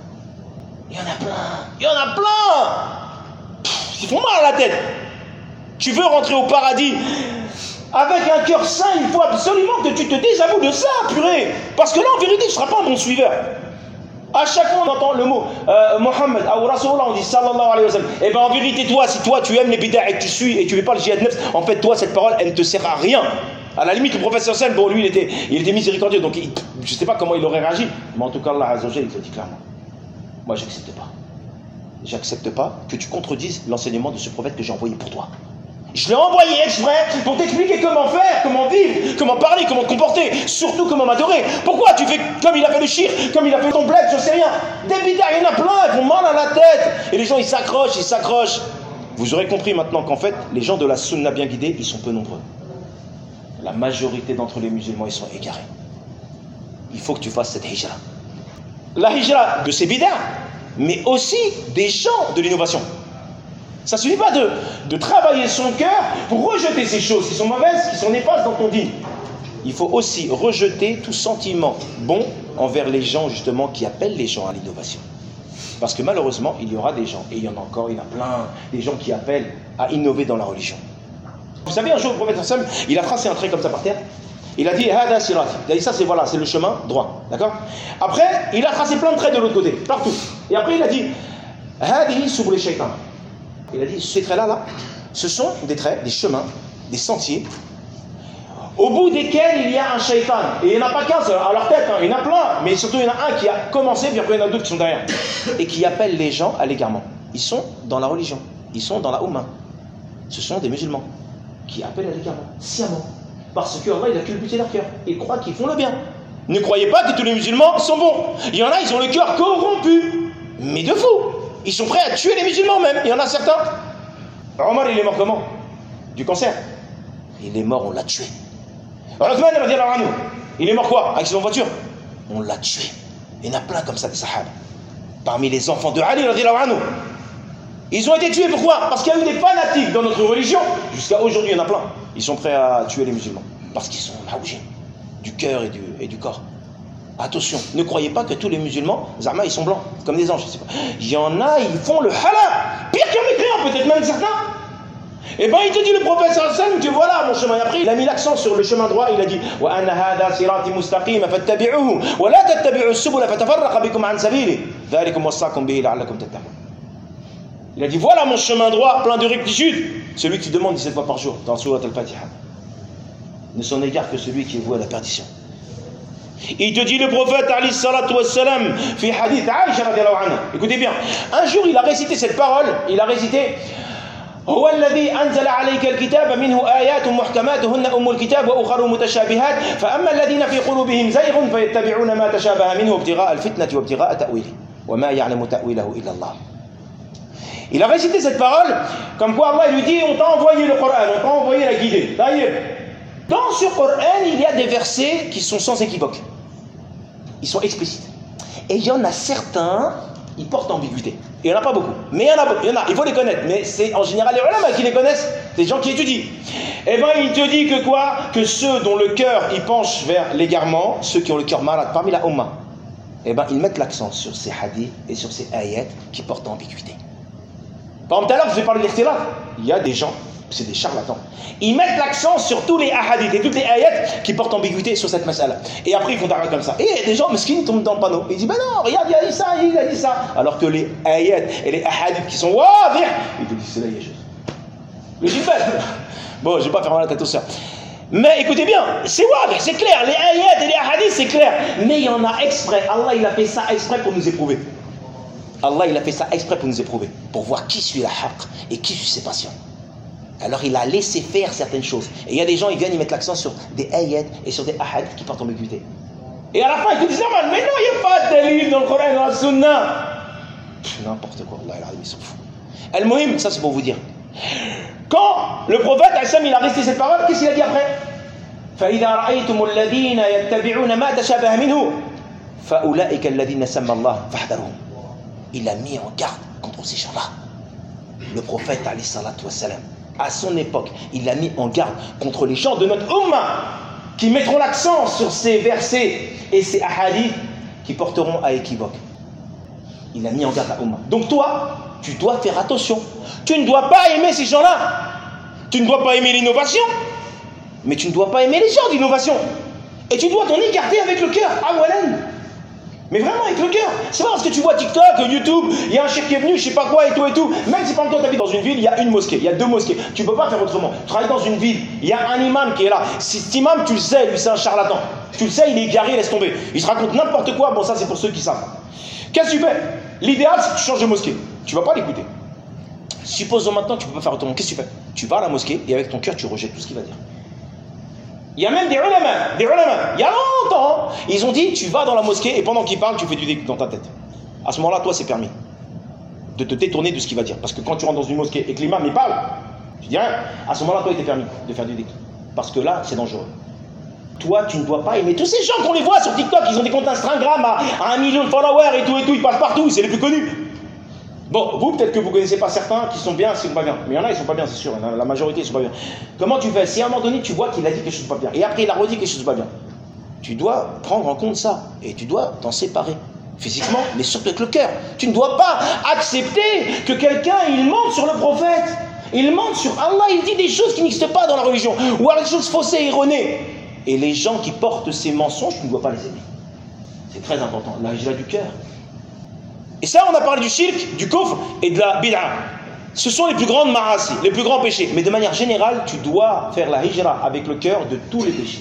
Il y en a plein. Il y en a plein. Pff, ils font mal à la tête. Tu veux rentrer au paradis avec un cœur sain, il faut absolument que tu te désavoues de ça, purée. Parce que là, en vérité, tu ne seras pas un bon suiveur. À chaque fois, on entend le mot euh, Mohammed, ou Rasulullah, on dit sallallahu alayhi wa sallam. Et bien, en vérité, toi, si toi, tu aimes les bid'ah et que tu suis et tu ne fais pas le jihad nefs, en fait, toi, cette parole, elle ne te sert à rien. À la limite, le professeur Sam, bon, lui, il était, il était miséricordieux, donc il, je ne sais pas comment il aurait réagi, mais en tout cas, Allah Azza wa Jalla, il te le dit clairement. Moi, je n'accepte pas. J'accepte pas que tu contredises l'enseignement de ce prophète que j'ai envoyé pour toi. Je l'ai envoyé exprès pour t'expliquer comment faire, comment vivre, comment parler, comment te comporter, surtout comment m'adorer. Pourquoi tu fais comme il a fait le shirk, comme il a fait ton bled, je sais rien. Des bid'ah, il y en a plein, ils font mal à la tête. Et les gens, ils s'accrochent, ils s'accrochent. Vous aurez compris maintenant qu'en fait, les gens de la sunna bien guidée, ils sont peu nombreux. La majorité d'entre les musulmans, ils sont égarés. Il faut que tu fasses cette hijra. La hijra de ces bid'ah, mais aussi des gens de l'innovation. Ça ne suffit pas de, de travailler son cœur pour rejeter ces choses qui sont mauvaises, qui sont néfastes dans ton dîn. Il faut aussi rejeter tout sentiment bon envers les gens justement qui appellent les gens à l'innovation. Parce que malheureusement, il y aura des gens, et il y en a encore, il y en a plein, des gens qui appellent à innover dans la religion. Vous savez, un jour, le prophète sallam, il a tracé un trait comme ça par terre. Il a dit Hada sirati. Il a dit ça, c'est voilà, c'est le chemin droit. D'accord? Après, il a tracé plein de traits de l'autre côté, partout. Et après, il a dit Hadihi subul shaytan. Il a dit, ces traits-là, là, ce sont des traits, des chemins, des sentiers, au bout desquels il y a un shaitan. Et il n'y en a pas qu'un seul, à leur tête, hein, il y en a plein, mais surtout il y en a un qui a commencé, puis après il y en a d'autres qui sont derrière. Et qui appellent les gens à l'égarement. Ils sont dans la religion, ils sont dans la Oumma. Ce sont des musulmans qui appellent à l'égarement, sciemment. Parce que Allah, il a culbuté leur cœur. Ils croient qu'ils font le bien. Ne croyez pas que tous les musulmans sont bons. Il y en a, ils ont le cœur corrompu. Mais de fou. Ils sont prêts à tuer les musulmans même. Il y en a certains. Omar, il est mort comment? Du cancer. Il est mort, on l'a tué. Uthman, il est mort quoi? Avec son voiture. On l'a tué. Il y en a plein comme ça des sahaba. Parmi les enfants de Ali, ils ont été tués. Pourquoi? Parce qu'il y a eu des fanatiques dans notre religion. Jusqu'à aujourd'hui, il y en a plein. Ils sont prêts à tuer les musulmans. Parce qu'ils sont maoujin, du cœur et du, et du corps. Attention, ne croyez pas que tous les musulmans, Zama, ils sont blancs, comme des anges, je sais pas. Il y en a, ils font le halal, pire qu'un mécréant, peut-être même certains. Et ben il te dit le prophète sallallahu alayhi wa sallam que voilà mon chemin. Et après, il a mis l'accent sur le chemin droit, il a dit wa anna hada sirati mustaqima fattabi'uhu wa la tattabi'u as-subula fatafarraqa bikum an sabili dhalikum wasaqakum bihi la'allakum tattaqun. Il a dit voilà mon chemin droit, plein de rectitude. Celui qui demande dix-sept fois par jour dans Surat al-Fatiha ne s'en égare que celui qui est voué à la perdition. Il te dit le prophète alayhi salatu wassalam fi hadith Aïcha radiyallahu anha. Écoutez bien, un jour il a récité cette parole, il a récité هو الذي أنزل عليك الكتاب منه آيات محكمات هن أم الكتاب وأخر متشابهات فأما الذين في قلوبهم زيغ فيتبعون ما تشابه منه ابتغاء الفتنة وابتغاء تأويله وما يعلم تأويله إلا الله. Il a récité cette parole comme quoi Allah lui dit on t'a envoyé le Coran, on t'a envoyé la guidée. Dans ce Coran, il y a des versets qui sont sans équivoque. Ils sont explicites. Et il y en a certains, ils portent ambiguïté. Il n'y en a pas beaucoup. Mais il y en a, il y en a, il faut les connaître. Mais c'est en général les ulama qui les connaissent, des gens qui étudient. Eh bien, il te dit que quoi? Que ceux dont le cœur il penche vers l'égarement, ceux qui ont le cœur malade parmi la Ummah, eh bien, ils mettent l'accent sur ces hadiths et sur ces ayats qui portent ambiguïté. Par exemple, tout à l'heure, je vous ai parlé de l'ikhtilaf. Il y a des gens, c'est des charlatans, ils mettent l'accent sur tous les hadiths et toutes les ayats qui portent ambiguïté sur cette masala. Et après, ils font d'arrêt comme ça. Et des gens, mesquins, tombent dans le panneau. Ils disent, ben non, regarde, il a dit ça, il a dit ça. Alors que les ayats et les hadiths qui sont wadih, ils te disent, c'est là, il y a juste. Le jibal. Bon, je vais pas faire mal à la tête au ça. Mais écoutez bien, c'est wadih, c'est clair. Les ayats et les hadiths, c'est clair. Mais il y en a exprès. Allah, il a fait ça exprès pour nous éprouver. Allah, il a fait ça exprès pour nous éprouver. Pour voir qui suit la haqq et qui suit ses passions. Alors il a laissé faire certaines choses. Et il y a des gens, ils viennent, ils mettent l'accent sur des ayats et sur des ahadiths qui portent ambiguïté. Et à la fin, ils te disent, mais non, il n'y a pas de dalil dans le Coran et dans la Sunna. N'importe quoi, Allah, ils s'en foutent. Al-Muhim, ça c'est pour vous dire. Quand le prophète, il a resté cette parole, qu'est-ce qu'il a dit après? فَإِذَا رَأَيْتُمُ الَّذِينَ يَتَّبِعُونَ مَا تَشَابَهَ مِنْهُ فَأُولَئِكَ الَّذِينَ سَمَّى اللَّهُ فَاحْذَرُوهُم. Il a mis en garde contre ces gens-là. Le prophète, alayhi salatu wassalam, à son époque, il a mis en garde contre les gens de notre Ummah qui mettront l'accent sur ces versets et ces hadiths qui porteront à équivoque. Il a mis en garde la Ummah. Donc toi, tu dois faire attention. Tu ne dois pas aimer ces gens-là. Tu ne dois pas aimer l'innovation, mais tu ne dois pas aimer les gens d'innovation. Et tu dois t'en écarter avec le cœur. Awalan. Mais vraiment avec le cœur. C'est pas parce que tu vois TikTok, YouTube, il y a un cheikh qui est venu, je sais pas quoi et tout et tout. Même si pendant toi tu habites dans une ville, il y a une mosquée, il y a deux mosquées. Tu peux pas faire autrement. Tu travailles dans une ville, il y a un imam qui est là. Si cet imam, tu le sais, lui c'est un charlatan. Tu le sais, il est égaré, laisse tomber. Il se raconte n'importe quoi. Bon, ça c'est pour ceux qui savent. Qu'est-ce que tu fais? L'idéal c'est que tu changes de mosquée. Tu vas pas l'écouter. Supposons maintenant que tu peux pas faire autrement. Qu'est-ce que tu fais? Tu vas à la mosquée et avec ton cœur tu rejettes tout ce qu'il va dire. Il y a même des ulama, des ulama, il y a longtemps, ils ont dit, tu vas dans la mosquée et pendant qu'il parle, tu fais du dhikr dans ta tête. À ce moment-là, toi, c'est permis de te détourner de ce qu'il va dire. Parce que quand tu rentres dans une mosquée et que l'imam, il parle, tu dis rien, à ce moment-là, toi, il t'est permis de faire du dhikr. Parce que là, c'est dangereux. Toi, tu ne dois pas aimer tous ces gens qu'on les voit sur TikTok, ils ont des comptes Instagram à, à un million de followers et tout et tout, ils passent partout, c'est les plus connus. Bon, vous, peut-être que vous ne connaissez pas certains qui sont bien, qui ne sont pas bien. Mais il y en a, ils ne sont pas bien, c'est sûr. La majorité, ils ne sont pas bien. Comment tu fais? Si à un moment donné, tu vois qu'il a dit quelque chose de pas bien, et après il a redit quelque chose de pas bien, tu dois prendre en compte ça. Et tu dois t'en séparer. Physiquement, mais surtout avec le cœur. Tu ne dois pas accepter que quelqu'un, il mente sur le prophète. Il ment sur Allah, il dit des choses qui n'existent pas dans la religion. Ou alors des choses faussées et erronées. Et les gens qui portent ces mensonges, tu ne dois pas les aimer. C'est très important. La hijra du cœur. Et ça, on a parlé du shirk, du kufr et de la bid'a. Ce sont les plus grandes ma'asi, les plus grands péchés. Mais de manière générale, tu dois faire la hijra avec le cœur de tous les péchés.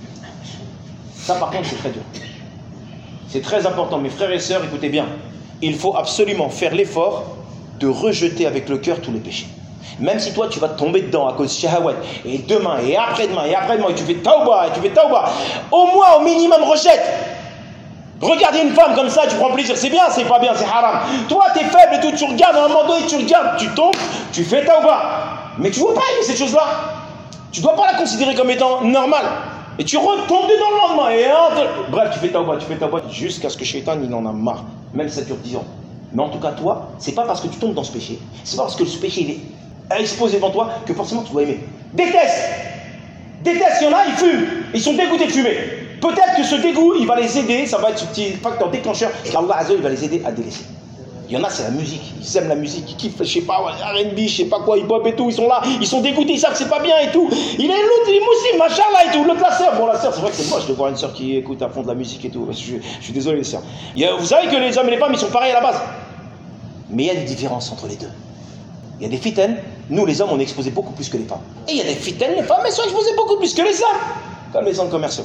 Ça, par contre, c'est très dur. C'est très important. Mes frères et sœurs, écoutez bien. Il faut absolument faire l'effort de rejeter avec le cœur tous les péchés. Même si toi, tu vas tomber dedans à cause de shahawat, et demain, et après-demain, et après-demain, et tu fais tauba, et tu fais tauba, au moins, au minimum, rejette. Regarder une femme comme ça, tu prends plaisir, c'est bien, c'est pas bien, c'est haram. Toi, t'es faible et tout, tu regardes, à un moment donné, tu regardes, tu tombes, tu fais tauba. Mais tu ne dois pas aimer cette chose-là. Tu ne dois pas la considérer comme étant normale. Et tu retombes dedans le lendemain. Et entre... Bref, tu fais tauba, tu fais tauba, jusqu'à ce que Shaitan, il en a marre. Même si ça dure dix ans. Mais en tout cas, toi, c'est pas parce que tu tombes dans ce péché, c'est pas parce que ce péché, il est exposé devant toi, que forcément tu dois aimer. Déteste. Déteste, il y en a, ils fument. Ils sont dégoûtés de fumer. Peut-être que ce dégoût, il va les aider, ça va être ce petit facteur déclencheur, qu'Allah Azza, il va les aider à délaisser. Il y en a, c'est la musique, ils aiment la musique, ils kiffent, je sais pas, R and B, je sais pas quoi, hip-hop et tout, ils sont là, ils sont dégoûtés, ils savent que c'est pas bien et tout. Il est l'autre, il est musulman, machallah et tout, l'autre la sœur. Bon, la sœur, c'est vrai que c'est moche de voir une sœur qui écoute à fond de la musique et tout, je, je suis désolé les sœurs. Vous savez que les hommes et les femmes, ils sont pareils à la base. Mais il y a des différences entre les deux. Il y a des fitaines, nous les hommes, on est exposés beaucoup plus que les femmes. Et il y a des fitaines, les femmes, elles sont exposées beaucoup plus que les hommes. Comme les centres commerciaux.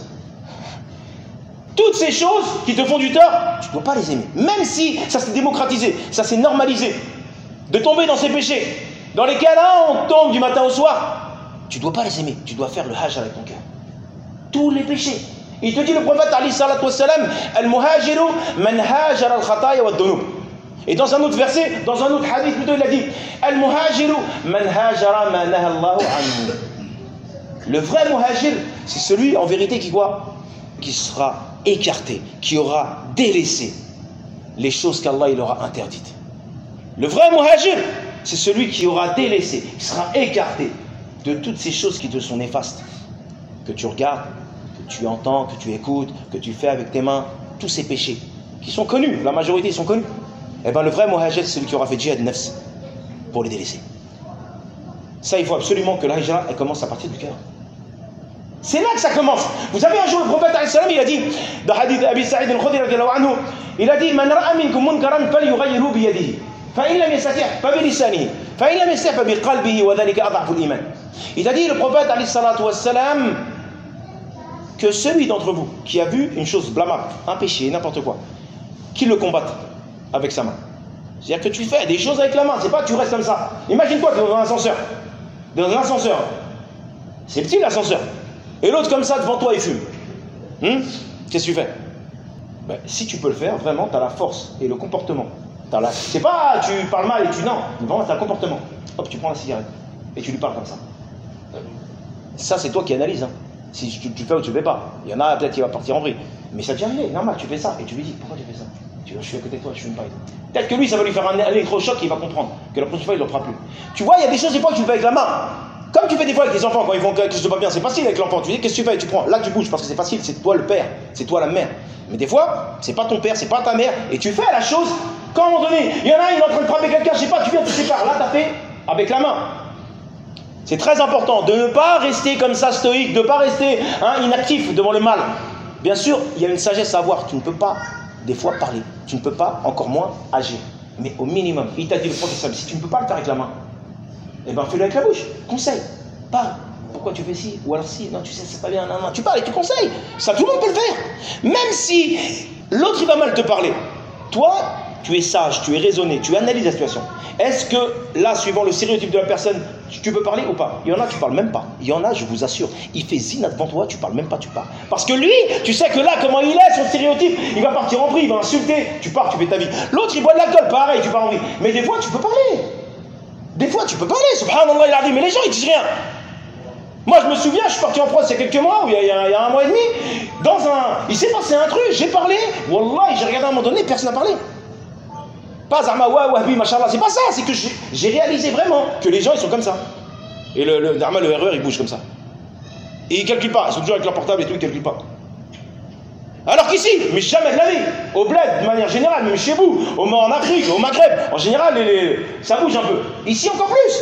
Toutes ces choses qui te font du tort, tu ne dois pas les aimer. Même si ça s'est démocratisé, ça s'est normalisé, de tomber dans ces péchés, dans lesquels hein, on tombe du matin au soir, tu ne dois pas les aimer. Tu dois faire le hajj avec ton cœur. Tous les péchés. Il te dit le prophète, alayhi salatu wassalam, al-muhajiru man hajara al-khataya wa dunub. Et dans un autre verset, dans un autre hadith, plutôt, il a dit al-muhajiru man hajara ma naha Allahu anhu. Le vrai muhajir, c'est celui en vérité qui quoi? Qui sera écarté, qui aura délaissé les choses qu'Allah il aura interdites. Le vrai muhajir, c'est celui qui aura délaissé, qui sera écarté de toutes ces choses qui te sont néfastes, que tu regardes, que tu entends, que tu écoutes, que tu fais avec tes mains, tous ces péchés qui sont connus, la majorité ils sont connus, et bien le vrai muhajir, c'est celui qui aura fait djihad nafs pour les délaisser. Ça, il faut absolument que la hijra, elle commence à partir du cœur. C'est là que ça commence. Vous savez, un jour, le prophète, il a dit, dans le hadith d'Abi Sa'id al-Khudri, il a dit, Man ra'a minkum munkaran falyughayyirhu bi yadihi. Fa in lam yastati' fa bi lisanihi. Fa in lam yastati' fa bi qalbihi wa dhalika adhafu al-iman. Il a dit, le prophète, alayhi salatu wassalam, que celui d'entre vous qui a vu une chose blâmable, un péché, n'importe quoi, qu'il le combatte avec sa main. C'est-à-dire que tu fais des choses avec la main, c'est pas que tu restes comme ça. Imagine-toi, tu es dans un ascenseur. Dans un ascenseur. C'est petit l'ascenseur. Et l'autre comme ça devant toi il fume. Hum Qu'est-ce que tu fais? Ben, si tu peux le faire, vraiment, tu as la force et le comportement. La... C'est pas tu parles mal et tu... Non, vraiment, tu as le comportement. Hop, tu prends la cigarette et tu lui parles comme ça. Ça, c'est toi qui analyses. Hein. Si tu, tu fais ou tu ne fais pas. Il y en a peut-être qui va partir en vrille. Mais ça te vient, normal, tu fais ça. Et tu lui dis, pourquoi tu fais ça? Tu vois, je suis à côté de toi, je fume pas. Peut-être que lui, ça va lui faire un électrochoc et il va comprendre que la prochaine fois, il ne le fera plus. Tu vois, il y a des choses, des fois, que tu fais avec la main. Comme tu fais des fois avec les enfants quand ils font quelque chose de pas bien, c'est facile avec l'enfant. Tu dis qu'est-ce que tu fais? Tu prends, là tu bouges parce que c'est facile, c'est toi le père, c'est toi la mère. Mais des fois, c'est pas ton père, c'est pas ta mère, et tu fais la chose. Quand à un moment donné, il y en a un, il est en train de frapper quelqu'un, je sais pas, tu viens, tu sépares. Là, t'as fait avec la main. C'est très important de ne pas rester comme ça stoïque, de ne pas rester hein, inactif devant le mal. Bien sûr, il y a une sagesse à avoir. Tu ne peux pas des fois parler, tu ne peux pas encore moins agir. Mais au minimum, il t'a dit le prophète, si tu ne peux pas le faire avec la main, eh bien, fais-le avec la bouche. Conseille. Parle. Pourquoi tu fais ci? Ou alors si. Non, tu sais, c'est pas bien. Non, non. Tu parles et tu conseilles. Ça, tout le monde peut le faire. Même si l'autre, il va mal te parler. Toi, tu es sage, tu es raisonné, tu analyses la situation. Est-ce que là, suivant le stéréotype de la personne, tu peux parler ou pas? Il y en a, tu parles même pas. Il y en a, je vous assure, il fait zina devant toi, tu parles même pas, tu parles. Parce que lui, tu sais que là, comment il est, son stéréotype, il va partir en vrille, il va insulter. Tu pars, tu fais ta vie. L'autre, il boit de l'alcool, pareil, tu pars en vrille. Mais des fois, tu peux parler. Des fois, tu peux parler, subhanallah, il a dit, mais les gens, ils disent rien. Moi, je me souviens, je suis parti en France il y a quelques mois, ou il y a, il y a, il y a un mois et demi, dans un... Il s'est passé un truc, j'ai parlé, wallah, j'ai regardé à un moment donné, personne n'a parlé. Pas Zama, ouais, wahbi, machallah, c'est pas ça, c'est que j'ai réalisé vraiment que les gens, ils sont comme ça. Et le, le, le, le R E R, il bouge comme ça. Et ils ne calculent pas, ils sont toujours avec leur portable et tout, ils ne calculent pas. Alors qu'ici, mais jamais de la vie, au bled de manière générale, même chez vous, au, en Afrique, au Maghreb, en général, les, les, ça bouge un peu. Ici encore plus.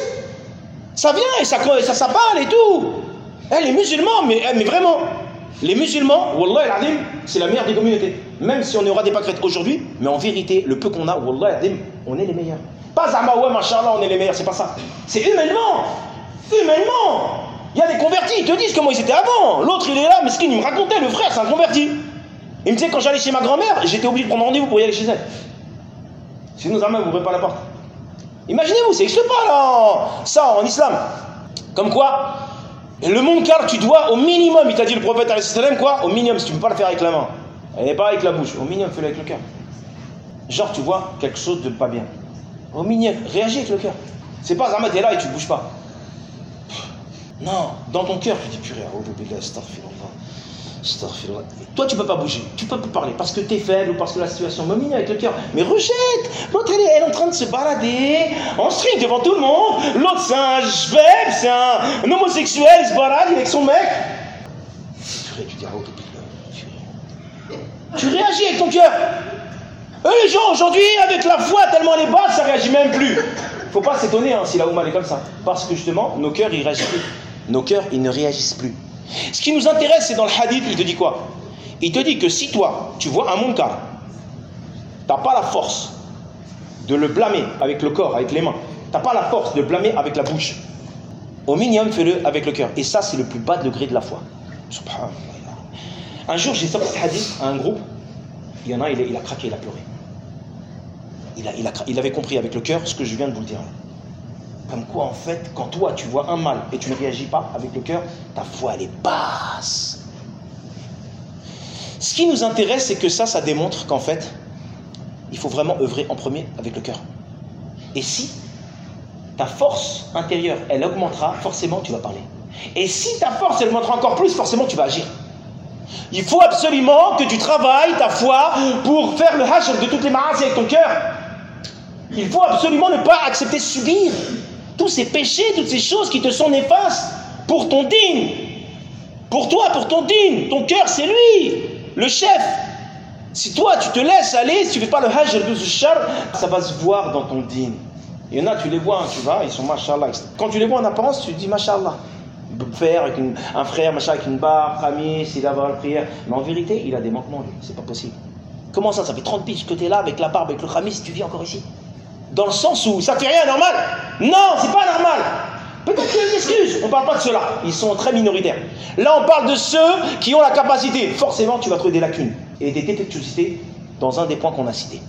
Ça vient et ça, ça, ça parle et tout. Eh, les musulmans, mais, mais vraiment, les musulmans, wallah al-adim, c'est la meilleure des communautés. Même si on aura des pâquerettes aujourd'hui, mais en vérité, le peu qu'on a, wallah al-adim, on est les meilleurs. Pas Zama, ouais, machallah, on est les meilleurs, c'est pas ça. C'est humainement. Humainement. Il y a des convertis, ils te disent comment ils étaient avant. L'autre, il est là, mais ce qu'il me racontait, le frère, c'est un converti. Il me disait quand j'allais chez ma grand-mère, j'étais obligé de prendre rendez-vous pour y aller chez elle. Sinon, Zama, vous n'ouvrez pas la porte. Imaginez-vous, ça n'existe pas là, ça en islam. Comme quoi, le munkar, tu dois au minimum, il t'a dit le prophète alayhi salam quoi? Au minimum, si tu ne peux pas le faire avec la main, et pas avec la bouche, au minimum, fais-le avec le cœur. Genre, tu vois quelque chose de pas bien. Au minimum, réagis avec le cœur. C'est pas Zama, t'es là et tu ne bouges pas. Non, dans ton cœur, tu dis purée, astaghfirullah. Astaghfirullah. Toi, tu ne peux pas bouger, tu ne peux pas parler parce que tu es faible ou parce que la situation me avec le cœur. Mais rejette. L'autre, elle, elle est en train de se balader en string devant tout le monde. L'autre, c'est un jbeb, c'est un, un homosexuel, il se balade avec son mec. Tu, tu, dis, tu réagis avec ton cœur. Et les gens, aujourd'hui, avec la foi tellement elle est basse, ça ne réagit même plus. Il ne faut pas s'étonner hein, si la Oumma est comme ça. Parce que justement, nos cœurs, ils réagissent plus. Nos cœurs, ils ne réagissent plus. Ce qui nous intéresse, c'est dans le hadith, il te dit quoi? Il te dit que si toi, tu vois un munkar, tu n'as pas la force de le blâmer avec le corps, avec les mains, tu n'as pas la force de le blâmer avec la bouche, au minimum, fais-le avec le cœur. Et ça, c'est le plus bas degré de la foi. Subhanallah. Un jour, j'ai sorti ce hadith à un groupe, il y en a, il a, il a craqué, il a pleuré. Il, a, il, a, il avait compris avec le cœur ce que je viens de vous le dire. Comme quoi, en fait, quand toi, tu vois un mal et tu ne réagis pas avec le cœur, ta foi, elle est basse. Ce qui nous intéresse, c'est que ça, ça démontre qu'en fait, il faut vraiment œuvrer en premier avec le cœur. Et si ta force intérieure, elle augmentera, forcément, tu vas parler. Et si ta force, elle augmentera encore plus, forcément, tu vas agir. Il faut absolument que tu travailles ta foi pour faire le hashr de toutes les ma'asi avec ton cœur. Il faut absolument ne pas accepter subir. tous ces péchés, toutes ces choses qui te sont néfastes pour ton dîn. Pour toi, pour ton dîn. Ton cœur, c'est lui, le chef. Si toi, tu te laisses aller, si tu ne fais pas le hajj de ce char, ça va se voir dans ton dîn. Il y en a, tu les vois, hein, tu vas, ils sont mashallah. Quand tu les vois en apparence, tu te dis mashallah. Faire avec une, un frère, machin, avec une barre, Khamis, il va avoir la prière. Mais en vérité, il a des manquements, lui. C'est pas possible. Comment ça, ça fait trente piges que tu es là, avec la barbe, avec le Khamis, tu vis encore ici? Dans le sens où ça fait rien normal? Non, c'est pas normal. Peut-être qu'il y a une excuse. On ne parle pas de ceux-là. Ils sont très minoritaires. Là, on parle de ceux qui ont la capacité. Forcément, tu vas trouver des lacunes et des défectuosités dans un des points qu'on a cités.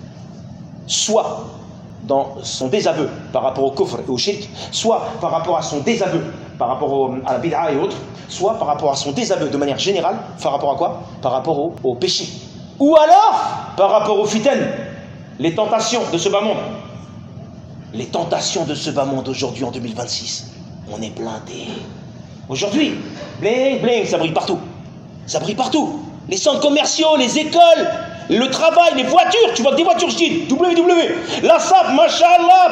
Soit dans son désaveu par rapport au kufr et au shirk, soit par rapport à son désaveu par rapport au, à la bid'a et autres, soit par rapport à son désaveu de manière générale, par rapport à quoi? Par rapport au, au péché. Ou alors, par rapport au fitan, les tentations de ce bas monde. Les tentations de ce bas monde aujourd'hui en deux mille vingt-six. On est blindé. Aujourd'hui, bling, bling, ça brille partout. Ça brille partout. Les centres commerciaux, les écoles, le travail, les voitures. Tu vois que des voitures, je dis, W W. La S A P, machallah.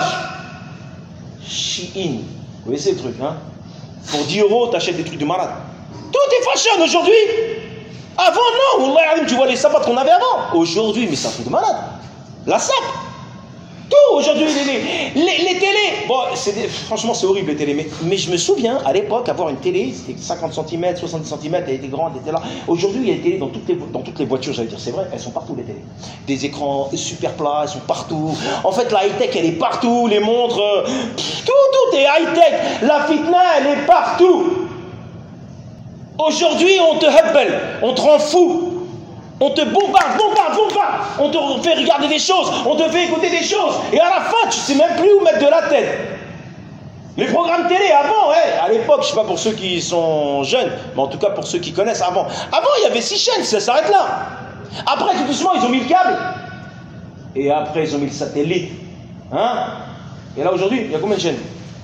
Shein. Vous voyez, c'est le truc, hein? Pour dix euros, t'achètes des trucs de malade. Tout est fashion aujourd'hui. Avant, non. Wallah, tu vois les sabbats qu'on avait avant. Aujourd'hui, mais c'est un truc de malade. La S A P. Tout aujourd'hui, les, les, les, les télés. Bon, des, franchement, c'est horrible les télés. Mais, mais je me souviens, à l'époque, avoir une télé, c'était cinquante centimètres, soixante-dix centimètres, elle était grande, elle était là. Aujourd'hui, il y a des télés dans toutes les, dans toutes les voitures, j'allais dire, c'est vrai, elles sont partout les télés. Des écrans super plats, elles sont partout. En fait, la high-tech, elle est partout. Les montres, euh, pff, tout, tout est high-tech. La fitna, elle est partout. Aujourd'hui, on te hubbel, on te rend fou. On te bombarde, bombarde, bombarde. On te fait regarder des choses, on te fait écouter des choses. Et à la fin, tu ne sais même plus où mettre de la tête. Les programmes télé, avant, ouais, à l'époque, je ne sais pas pour ceux qui sont jeunes, mais en tout cas pour ceux qui connaissent, avant. Avant, il y avait six chaînes, ça s'arrête là. Après, tout doucement, ils ont mis le câble. Et après, ils ont mis le satellite. Hein? Et là, aujourd'hui, il y a combien de chaînes?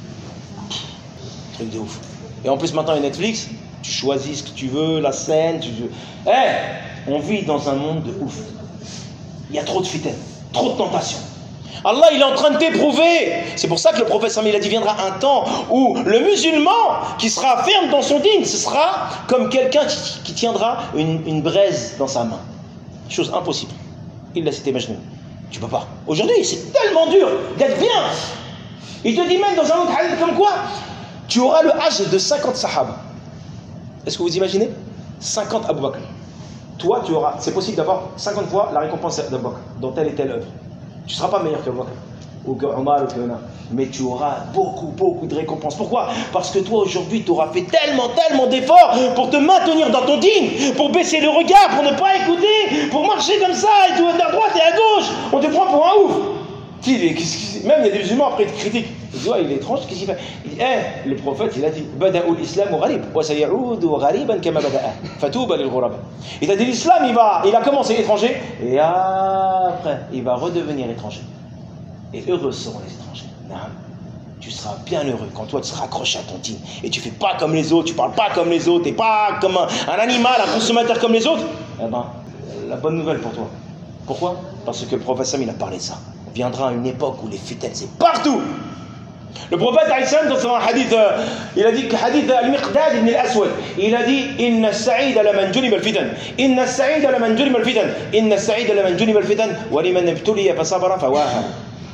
Truc de ouf. Et en plus, maintenant, il y a Netflix. Tu choisis ce que tu veux, la scène, tu veux. Eh hey, on vit dans un monde de ouf. Il y a trop de fitaines, trop de tentations. Allah, il est en train de t'éprouver. C'est pour ça que le prophète Samuel a dit, viendra un temps où le musulman qui sera ferme dans son dîn, ce sera comme quelqu'un qui, qui tiendra une, une braise dans sa main. Chose impossible. Il l'a cité Majnoun. Tu peux pas. Aujourd'hui, c'est tellement dur d'être bien. Il te dit même dans un autre hadith comme quoi tu auras le hajj de cinquante sahaba. Est-ce que vous imaginez? cinquante Abu Bakr. Toi, tu auras, c'est possible d'avoir cinquante fois la récompense d'Abu Bakr dans telle et telle œuvre. Tu ne seras pas meilleur qu'Abu Bakr ou qu'Omar ou qu'Ona, mais tu auras beaucoup, beaucoup de récompenses. Pourquoi? Parce que toi, aujourd'hui, tu auras fait tellement, tellement d'efforts pour te maintenir dans ton dîn, pour baisser le regard, pour ne pas écouter, pour marcher comme ça, et tout à droite et à gauche. On te prend pour un ouf. Même il y a des musulmans après qui critiquent. Ils disent, ouais, il est étrange, qu'est-ce qu'il fait? Il dit, eh, le prophète, il a dit, Bada'u l'islam gharib, wa sayaudu ghariban kama bada'a, fatouba lil ghuraba. Il a dit, l'islam, il, va, il a commencé étranger, et après, il va redevenir étranger. Et heureux seront les étrangers. Non. Tu seras bien heureux quand toi tu seras accroché à ton dîn. Et tu fais pas comme les autres, tu parles pas comme les autres, tu n'es pas comme un, un animal, un consommateur comme les autres. Eh ben, la bonne nouvelle pour toi. Pourquoi? Parce que le prophète Sam, il a parlé de ça. Viendra une époque où les fitaines, c'est partout. Le prophète Aïssan, dans son hadith, euh, il a dit que hadith al-Miqdad ibn al-Aswad, il a dit Inna as-sa'ida laman junib al-fitan. Inna as-sa'ida laman junib al-fitan. Inna as-sa'ida laman junib al-fitan. Wa liman ibtuliya fa sabara fa waha.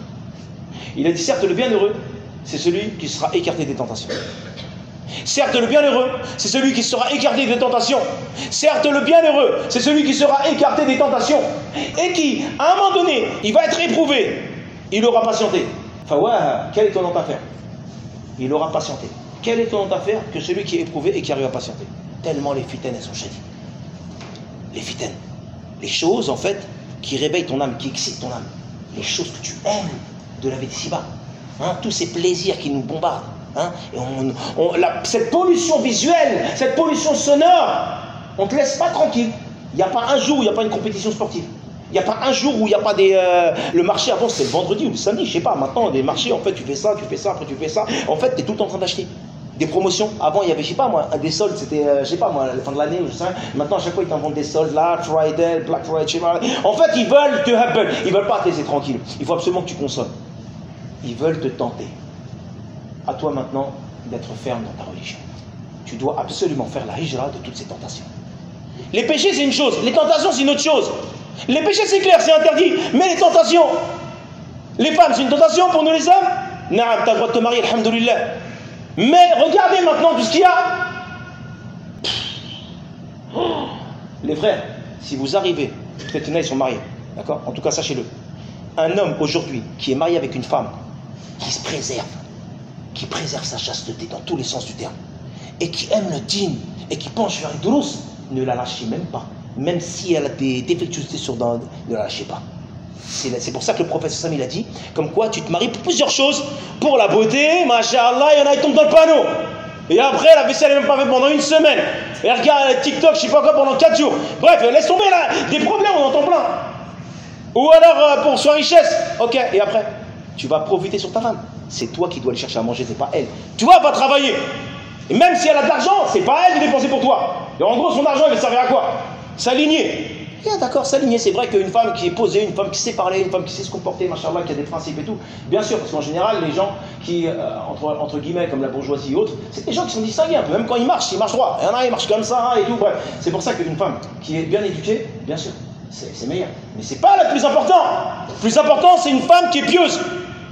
Il a dit certes, le bienheureux, c'est celui qui sera écarté des tentations. Certes, le bienheureux, c'est celui qui sera écarté des tentations. Certes, le bienheureux, c'est celui qui sera écarté des tentations. Et qui, à un moment donné, il va être éprouvé. Il aura patienté. Fawaha, quel est ton nom à faire? Il aura patienté. Quel est ton nom à faire que celui qui est éprouvé et qui arrive à patienter? Tellement les fitaines, elles sont chadies. Les fitaines. Les choses, en fait, qui réveillent ton âme, qui excitent ton âme. Les choses que tu aimes de la vie d'ici-bas. Hein, tous ces plaisirs qui nous bombardent. Hein, et on, on, la, cette pollution visuelle, cette pollution sonore, on ne te laisse pas tranquille. Il n'y a pas un jour où il n'y a pas une compétition sportive. Il n'y a pas un jour où il n'y a pas des... Euh, le marché avant c'était le vendredi ou le samedi, je ne sais pas. Maintenant, des marchés, en fait, tu fais ça, tu fais ça, après tu fais ça. En fait, tu es tout le temps en train d'acheter. Des promotions. Avant, il y avait, je sais pas moi, des soldes, c'était, euh, je sais pas moi, à la fin de l'année, je sais. Maintenant, à chaque fois, ils t'en vendent des soldes, là, Friday, Black Friday, je sais pas. En fait, ils veulent te humble. Ils veulent pas te laisser tranquille. Il faut absolument que tu consommes. Ils veulent te tenter. à toi maintenant d'être ferme dans ta religion. Tu dois absolument faire la hijra de toutes ces tentations. Les péchés, c'est une chose. Les tentations, c'est une autre chose. Les péchés, c'est clair, c'est interdit. Mais les tentations, les femmes, c'est une tentation pour nous les hommes. Naam, t'as le droit de te marier, alhamdoulilah. Mais regardez maintenant tout ce qu'il y a. Les frères, si vous arrivez, peut-être qu'il y en a, ils sont mariés, d'accord? En tout cas, sachez-le. Un homme aujourd'hui qui est marié avec une femme qui se préserve, qui préserve sa chasteté dans tous les sens du terme, et qui aime le dîn, et qui penche vers les doulos, ne la lâchez même pas. Même si elle a des défectuosités sur dents, ne la lâchez pas. C'est pour ça que le prophète Sam il a dit, comme quoi tu te maries pour plusieurs choses. Pour la beauté, masha'Allah, il y en a qui tombent dans le panneau. Et après, la vaisselle n'est même pas faite pendant une semaine. Et regarde TikTok, je sais pas quoi, pendant quatre jours. Bref, laisse tomber là, des problèmes, on entend plein. Ou alors euh, pour sa richesse. Ok, et après, tu vas profiter sur ta femme. C'est toi qui dois aller chercher à manger, c'est pas elle. Tu vois, va travailler. Et même si elle a de l'argent, c'est pas elle de dépenser pour toi. Et en gros, son argent, il va servir à quoi? S'aligner. Bien d'accord, s'aligner. C'est vrai qu'une femme qui est posée, une femme qui sait parler, une femme qui sait se comporter, machallah, qui a des principes et tout. Bien sûr, parce qu'en général, les gens qui, euh, entre, entre guillemets, comme la bourgeoisie et autres, c'est des gens qui sont distingués un peu. Même quand ils marchent, ils marchent droit. Il y en a, ils marchent comme ça et tout. Bref, c'est pour ça qu'une femme qui est bien éduquée, bien sûr, c'est meilleur. Mais c'est pas le plus important. Le plus important, c'est une femme qui est pieuse.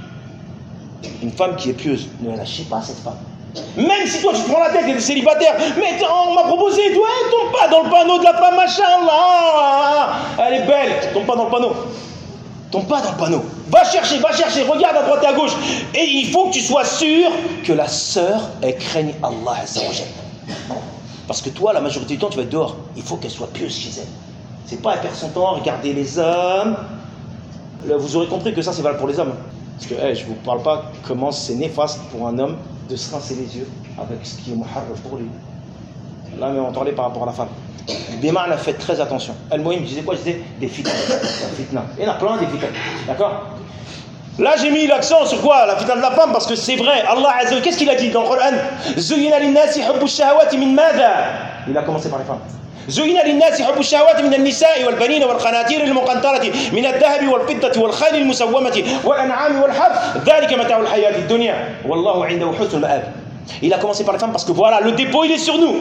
Une femme qui est pieuse. Ne lâchez pas cette femme. Même si toi tu te prends la tête et t'es célibataire, mais on m'a proposé, toi, tombe pas dans le panneau de la femme, machallah, elle est belle, tombe pas dans le panneau, tombe pas dans le panneau, va chercher, va chercher, regarde à droite et à gauche, et il faut que tu sois sûr que la sœur, elle craigne Allah Azza wa Jalla. Parce que toi, la majorité du temps, tu vas être dehors, il faut qu'elle soit pieuse chez elle. C'est pas elle perd son temps à regarder les hommes. Là, vous aurez compris que ça c'est valable pour les hommes. Parce que hey, je ne vous parle pas comment c'est néfaste pour un homme de se rincer les yeux avec ce qui est muharram pour lui. Là, mais on parlait par rapport à la femme. Bima'na, faites très attention. Al-Muhim, je disais quoi? Je disais des fitna. fitna. Il y en a plein des fitna. D'accord? Là, j'ai mis l'accent sur quoi? La fitna de la femme, parce que c'est vrai. Allah Azza wa Jalla, qu'est-ce qu'il a dit dans le Coran? Zuyina linnasi hubbu shahawati min madha. Il a commencé par les femmes. زين للناس حب الشهوات من النساء والبنين والقناطير المقنطرة من الذهب والفضة والخيل المسومة والأنعام والحرث ذلك متاع الحياة الدنيا والله عنده حسن المآب. Il a commencé par les femmes parce que voilà, le dépôt il est sur nous.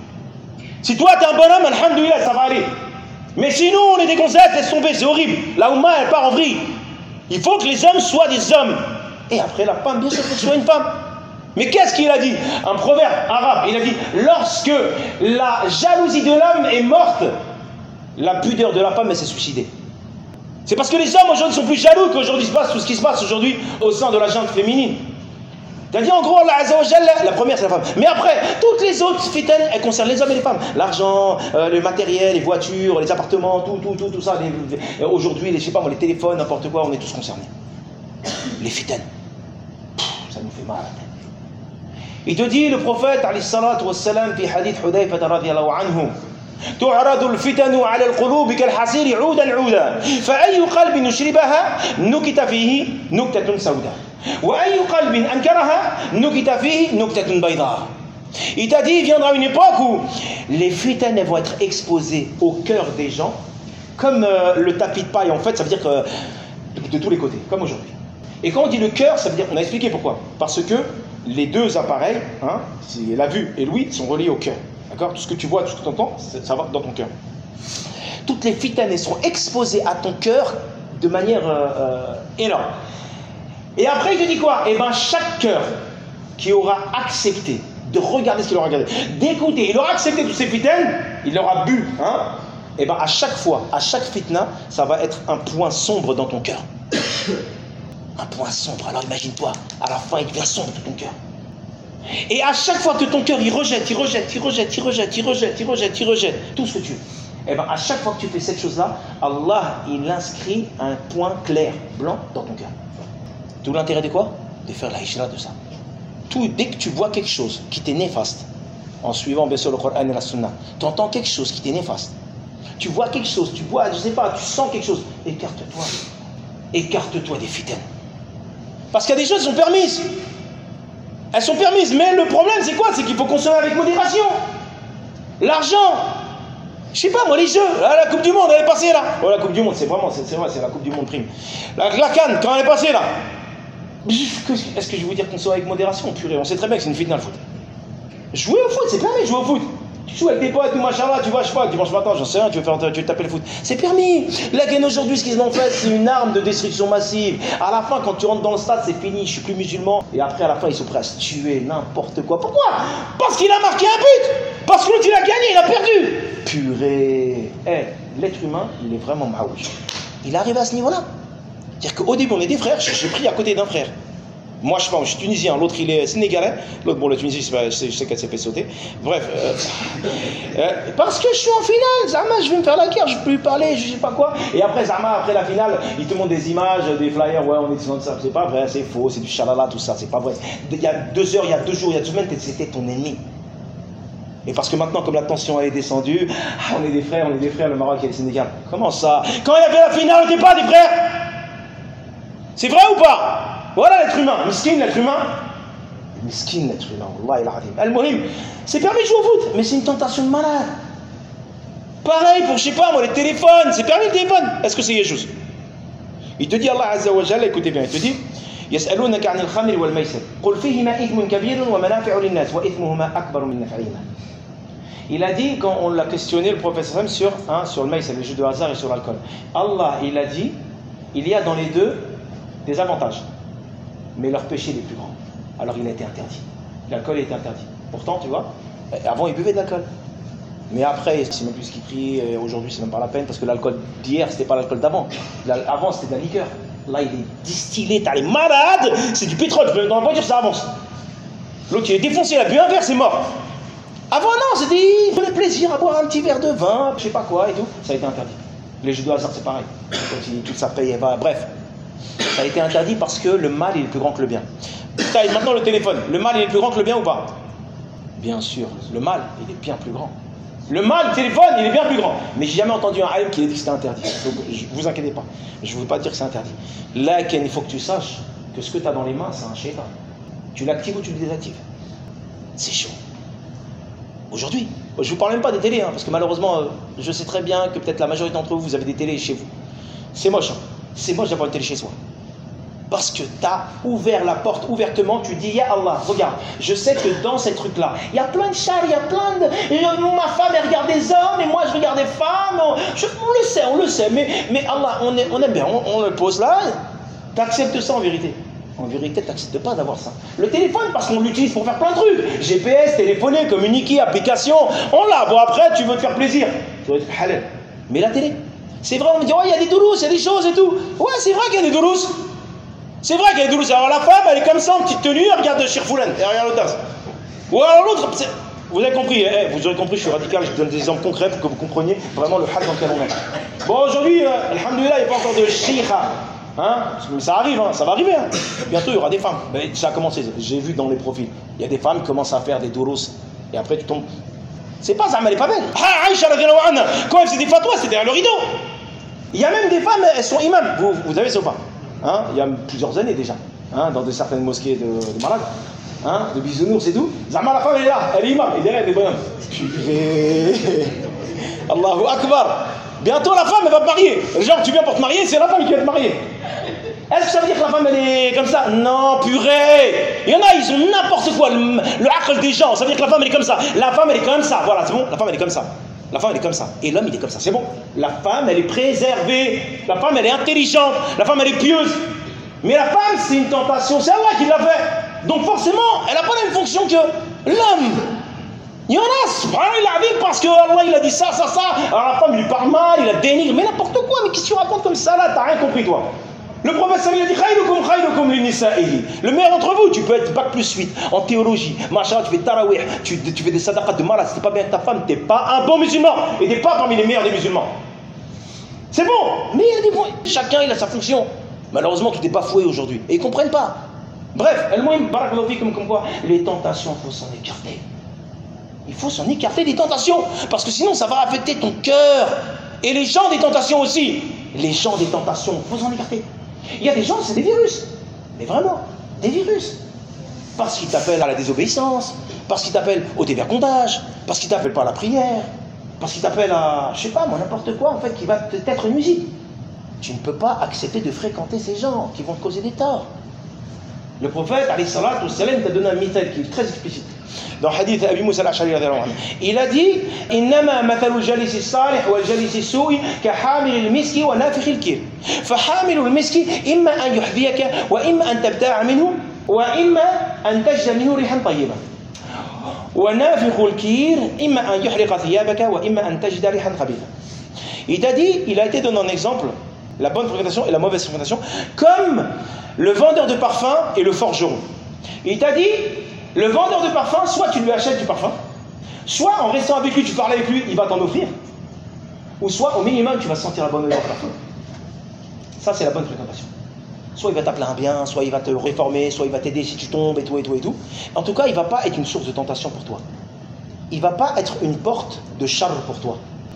Si toi t'es un bonhomme, alhamdoulilah, ça va aller. Mais si nous on est des gonzesses, laisse tomber, c'est horrible. La Oumma elle part en vrille. Il faut que les hommes soient des hommes. Et après la femme, bien sûr, il faut que ce soit une femme. Mais qu'est-ce qu'il a dit? Un proverbe arabe, il a dit, lorsque la jalousie de l'homme est morte, la pudeur de la femme, elle s'est suicidée. C'est parce que les hommes aujourd'hui sont plus jaloux qu'aujourd'hui se passe tout ce qui se passe aujourd'hui au sein de la junte féminine. C'est-à-dire en gros, Allah Azza wa Jalla, la première c'est la femme. Mais après, toutes les autres fitnes, elles concernent les hommes et les femmes. L'argent, euh, le matériel, les voitures, les appartements, tout, tout, tout, tout ça. Aujourd'hui, je sais pas moi, les téléphones, n'importe quoi, on est tous concernés. Les fitnes, ça nous fait mal à la tête. Il te dit, le prophète, alayhi salatu wassalam, fi hadith Hudayfa radiyallahu anhu, تعرض الفتن على القلوب كالحصير عودا عودا فأي قلب نشربها نكت فيه نكتة سوداء وأي قلب أنكرها نكت فيه نكتة بيضاء. Il t'a dit, il viendra une époque où les fitanes vont être exposées au cœur des gens comme euh, le tapis de paille, en fait, ça veut dire que de tous les côtés, comme aujourd'hui. Et quand on dit le cœur, ça veut dire, on a expliqué pourquoi. Parce que les deux appareils, hein, la vue et l'ouïe, sont reliés au cœur. D'accord? Tout ce que tu vois, tout ce que tu entends, ça va dans ton cœur. Toutes les fitanes seront exposées à ton cœur de manière euh, euh, énorme. Et après, il te dit quoi? Eh bien, chaque cœur qui aura accepté de regarder ce qu'il aura regardé, d'écouter, il aura accepté toutes ces fitanes, il aura bu, hein? Et bien, à chaque fois, à chaque fitna, ça va être un point sombre dans ton cœur. Un point sombre. Alors imagine-toi, à la fin, il devient sombre tout ton cœur. Et à chaque fois que ton cœur, il rejette, il rejette, il rejette, il rejette, il rejette, il rejette, il rejette, tout ce que tu veux. Et bien, à chaque fois que tu fais cette chose-là, Allah, il inscrit un point clair, blanc, dans ton cœur. Tout l'intérêt de quoi? De faire la hijra de ça. Tout, dès que tu vois quelque chose qui t'est néfaste, en suivant bien sûr le Coran et la Sunna, tu entends quelque chose qui t'est néfaste, tu vois quelque chose, tu vois, je sais pas, tu sens quelque chose, écarte-toi. Écarte-toi des fitanes. Parce qu'il y a des choses qui sont permises. Elles sont permises, mais le problème c'est quoi? C'est qu'il faut consommer avec modération. L'argent, je sais pas moi, les jeux, là, la Coupe du Monde elle est passée là. Oh, la Coupe du Monde, c'est vraiment, c'est vrai, c'est la Coupe du Monde prime. La, la Cannes, quand elle est passée là, Est-ce que je vais vous dire qu'on soit avec modération? Purée, on sait très bien que c'est une fitna le foot. Jouer au foot, c'est permis de jouer au foot. Tu joues avec tes potes, tout machallah, tu vois, je sais pas, dimanche matin, j'en sais rien, tu veux, faire, tu veux taper le foot. C'est permis. La gaine aujourd'hui, ce qu'ils ont fait, c'est une arme de destruction massive. À la fin, quand tu rentres dans le stade, c'est fini, je suis plus musulman. Et après, à la fin, ils sont prêts à se tuer, n'importe quoi. Pourquoi? Parce qu'il a marqué un but. Parce que l'autre, il a gagné, il a perdu. Purée. Eh, hey, l'être humain, il est vraiment maouj. Il arrive à ce niveau-là. C'est-à-dire qu'au début, on est des frères, j'ai pris à côté d'un frère. Moi, je sais pas, je suis tunisien, l'autre il est sénégalais, l'autre, bon, le Tunisie, je sais, sais qu'elle s'est fait sauter. Bref, euh, euh, parce que je suis en finale, Zama, je vais me faire la guerre, je peux lui parler, je sais pas quoi. Et après, Zama, après la finale, il te montre des images, des flyers, ouais, on est dans ça, c'est pas vrai, c'est faux, c'est du chalala, tout ça, c'est pas vrai. Il y a deux heures, il y a deux jours, il y a deux semaines, c'était ton ennemi. Et parce que maintenant, comme la tension elle est descendue, on est des frères, on est des frères, le Maroc et le Sénégal. Comment ça? Quand il a fait la finale, on n'était pas des frères? C'est vrai ou pas? Voilà l'être humain, miskin l'être humain. Miskin l'être humain, Wallah il a Al-Muhim, c'est permis de jouer au foot, mais c'est une tentation de malade. Pareil pour, je sais pas moi, les téléphones, c'est permis le téléphone. Est-ce que c'est quelque chose? Il te dit, Allah Azza wa Jalla, écoutez bien, il te dit يسألونك عن الخمر والميسر قل فيهما إثم كبير ومنافع للناس وإثمهما أكبر من نفعهما. Il a dit, quand on l'a questionné, le prophète sallam sur, hein, sur le maïs, les jeux de hasard et sur l'alcool. Allah, il a dit, il y a dans les deux des avantages, mais leur péché est plus grand. Alors il a été interdit. L'alcool est interdit. Pourtant, tu vois, avant il buvait de l'alcool. Mais après, c'est même plus ce qu'il prie, aujourd'hui c'est même pas la peine, parce que l'alcool d'hier, c'était pas l'alcool d'avant. Avant, c'était de la liqueur. Là, il est distillé, t'as les malades, c'est du pétrole, dans la voiture, ça avance. L'autre, il est défoncé, il a bu un verre, c'est mort. Avant, non, c'était, il prenait plaisir à boire un petit verre de vin, je sais pas quoi et tout. Ça a été interdit. Les jeux de hasard, c'est pareil. Toute sa paye, va, bref. Ça a été interdit parce que le mal, il est plus grand que le bien. Maintenant, le téléphone, le mal, il est plus grand que le bien ou pas? Bien sûr, le mal, il est bien plus grand. Le mal, le téléphone, il est bien plus grand. Mais j'ai jamais entendu un alim qui ait dit que c'était interdit. Donc, je, vous inquiétez pas. Je ne veux pas dire que c'est interdit. Là, Ken, il faut que tu saches que ce que tu as dans les mains, c'est un shaitan. Tu l'actives ou tu le désactives. C'est chaud. Aujourd'hui, je ne vous parle même pas des télés, hein, parce que malheureusement, je sais très bien que peut-être la majorité d'entre vous, vous avez des télés chez vous. C'est moche. Hein. C'est moche d'avoir une télé chez soi. Parce que tu as ouvert la porte ouvertement, tu dis, Ya Allah, regarde, je sais que dans ces trucs-là, il y a plein de chars, il y a plein de... Ma femme, elle regarde des hommes, et moi, je regarde des femmes. On, je, on le sait, on le sait, mais, mais Allah, on, est, on aime bien, on, on le pose là. Tu acceptes ça en vérité. En vérité, tu n'acceptes pas d'avoir ça. Le téléphone, parce qu'on l'utilise pour faire plein de trucs. G P S, téléphoner, communiquer, application, on l'a. Bon, après, tu veux te faire plaisir. Tu vas être halal. Mais la télé, c'est vrai, on me dit, ouais, il y a des doulous, il y a des choses et tout. Ouais, c'est vrai qu'il y a des doulous. C'est vrai qu'il y a des doulous. Alors la femme, elle est comme ça, en petite tenue, elle regarde Shirfoulan, elle regarde l'autre. Ou alors l'autre, vous avez compris, eh, vous aurez compris, je suis radical, je vous donne des exemples concrets pour que vous compreniez vraiment le hal dans lequel on est. Bon, aujourd'hui, euh, alhamdoulilah, il n'y a pas encore de shikha. Hein, ça arrive, hein, ça va arriver. Hein. Bientôt, il y aura des femmes. Mais ça a commencé, j'ai vu dans les profils. Il y a des femmes qui commencent à faire des doulos. Et après, tu tombes. C'est pas ça, mais elle est pas belle. Ah, Aïcha, quand elle faisait des fatwas, c'était derrière le rideau. Il y a même des femmes, elles sont imams. Vous, vous avez ça ou pas? Hein, il y a plusieurs années déjà, hein, dans de certaines mosquées de, de malades, hein, de bisounours et tout. Zama, la femme elle est là, elle est imam, et derrière elle est bonhomme. Allahu Akbar. Bientôt la femme elle va te marier. Genre tu viens pour te marier, c'est la femme qui va te marier. Est-ce que ça veut dire que la femme elle est comme ça? Non, purée. Il y en a, ils ont n'importe quoi, le, le aql des gens. Ça veut dire que la femme elle est comme ça. La femme elle est comme ça. Voilà, c'est bon. La femme elle est comme ça. La femme elle est comme ça. Et l'homme il est comme ça. C'est bon. La femme elle est préservée. La femme elle est intelligente. La femme elle est pieuse. Mais la femme c'est une tentation. C'est Allah qui l'a fait. Donc forcément elle n'a pas la même fonction que l'homme. Il y en a, subhanallah, parce que Allah il a dit ça, ça, ça. Alors la femme il lui parle mal, il la dénigre. Mais n'importe quoi. Mais qu'est-ce que tu racontes comme ça là? T'as rien compris toi. Le prophète sallallahu alayhi wa sallam a dit khayrukum linisa'ihi. Le meilleur d'entre vous, tu peux être bac plus huit en théologie. Machin, tu fais tarawih, tu, tu fais des sadaqat de malade. Si t'es pas bien avec ta femme, t'es pas un bon musulman. Et t'es pas parmi les meilleurs des musulmans. C'est bon, mais il y a des bons. Chacun il a sa fonction. Malheureusement, tout n'est pas foué aujourd'hui. Et ils comprennent pas. Bref, al-muhim, barakallahu fikum, comme quoi, les tentations, il faut s'en écarter. Il faut s'en écarter des tentations. Parce que sinon, ça va affecter ton cœur. Et les gens des tentations aussi. Les gens des tentations, il faut s'en écarter. Il y a des gens, c'est des virus. Mais vraiment, des virus. Parce qu'ils t'appellent à la désobéissance, parce qu'ils t'appellent au dévergondage, parce qu'ils t'appellent pas à la prière, parce qu'ils t'appellent à, je sais pas moi, n'importe quoi, en fait, qui va t'être nuisible. Tu ne peux pas accepter de fréquenter ces gens qui vont te causer des torts. Le prophète, alayhi salatu wassalam, t'a donné un mithal qui est très explicite. Dans le hadith Abi Moussa al-Ash'ari, il a dit إنما مثل الجليس الصالح والجليس السوء كحامل المسك ونافخ الكير فحامل المسك إما أن يحذيك وإما أن تبتاع منه وإما أن تجد منه ريحا طيبة ونافخ الكير إما أن يحرق ثيابك وإما أن تجد ريحا خبيثة. Il t'a dit, il a été donné un exemple, la bonne fréquentation et la mauvaise fréquentation, comme le vendeur de parfum et le forgeron. Il t'a dit, le vendeur de parfum, soit tu lui achètes du parfum, soit en restant avec lui, tu parles avec lui, il va t'en offrir, ou soit au minimum, tu vas sentir la bonne odeur de parfum. Ça, c'est la bonne fréquentation. Soit il va t'appeler un bien, soit il va te réformer, soit il va t'aider si tu tombes, et tout, et tout, et tout. En tout cas, il ne va pas être une source de tentation pour toi. Il ne va pas être une porte de charge pour toi.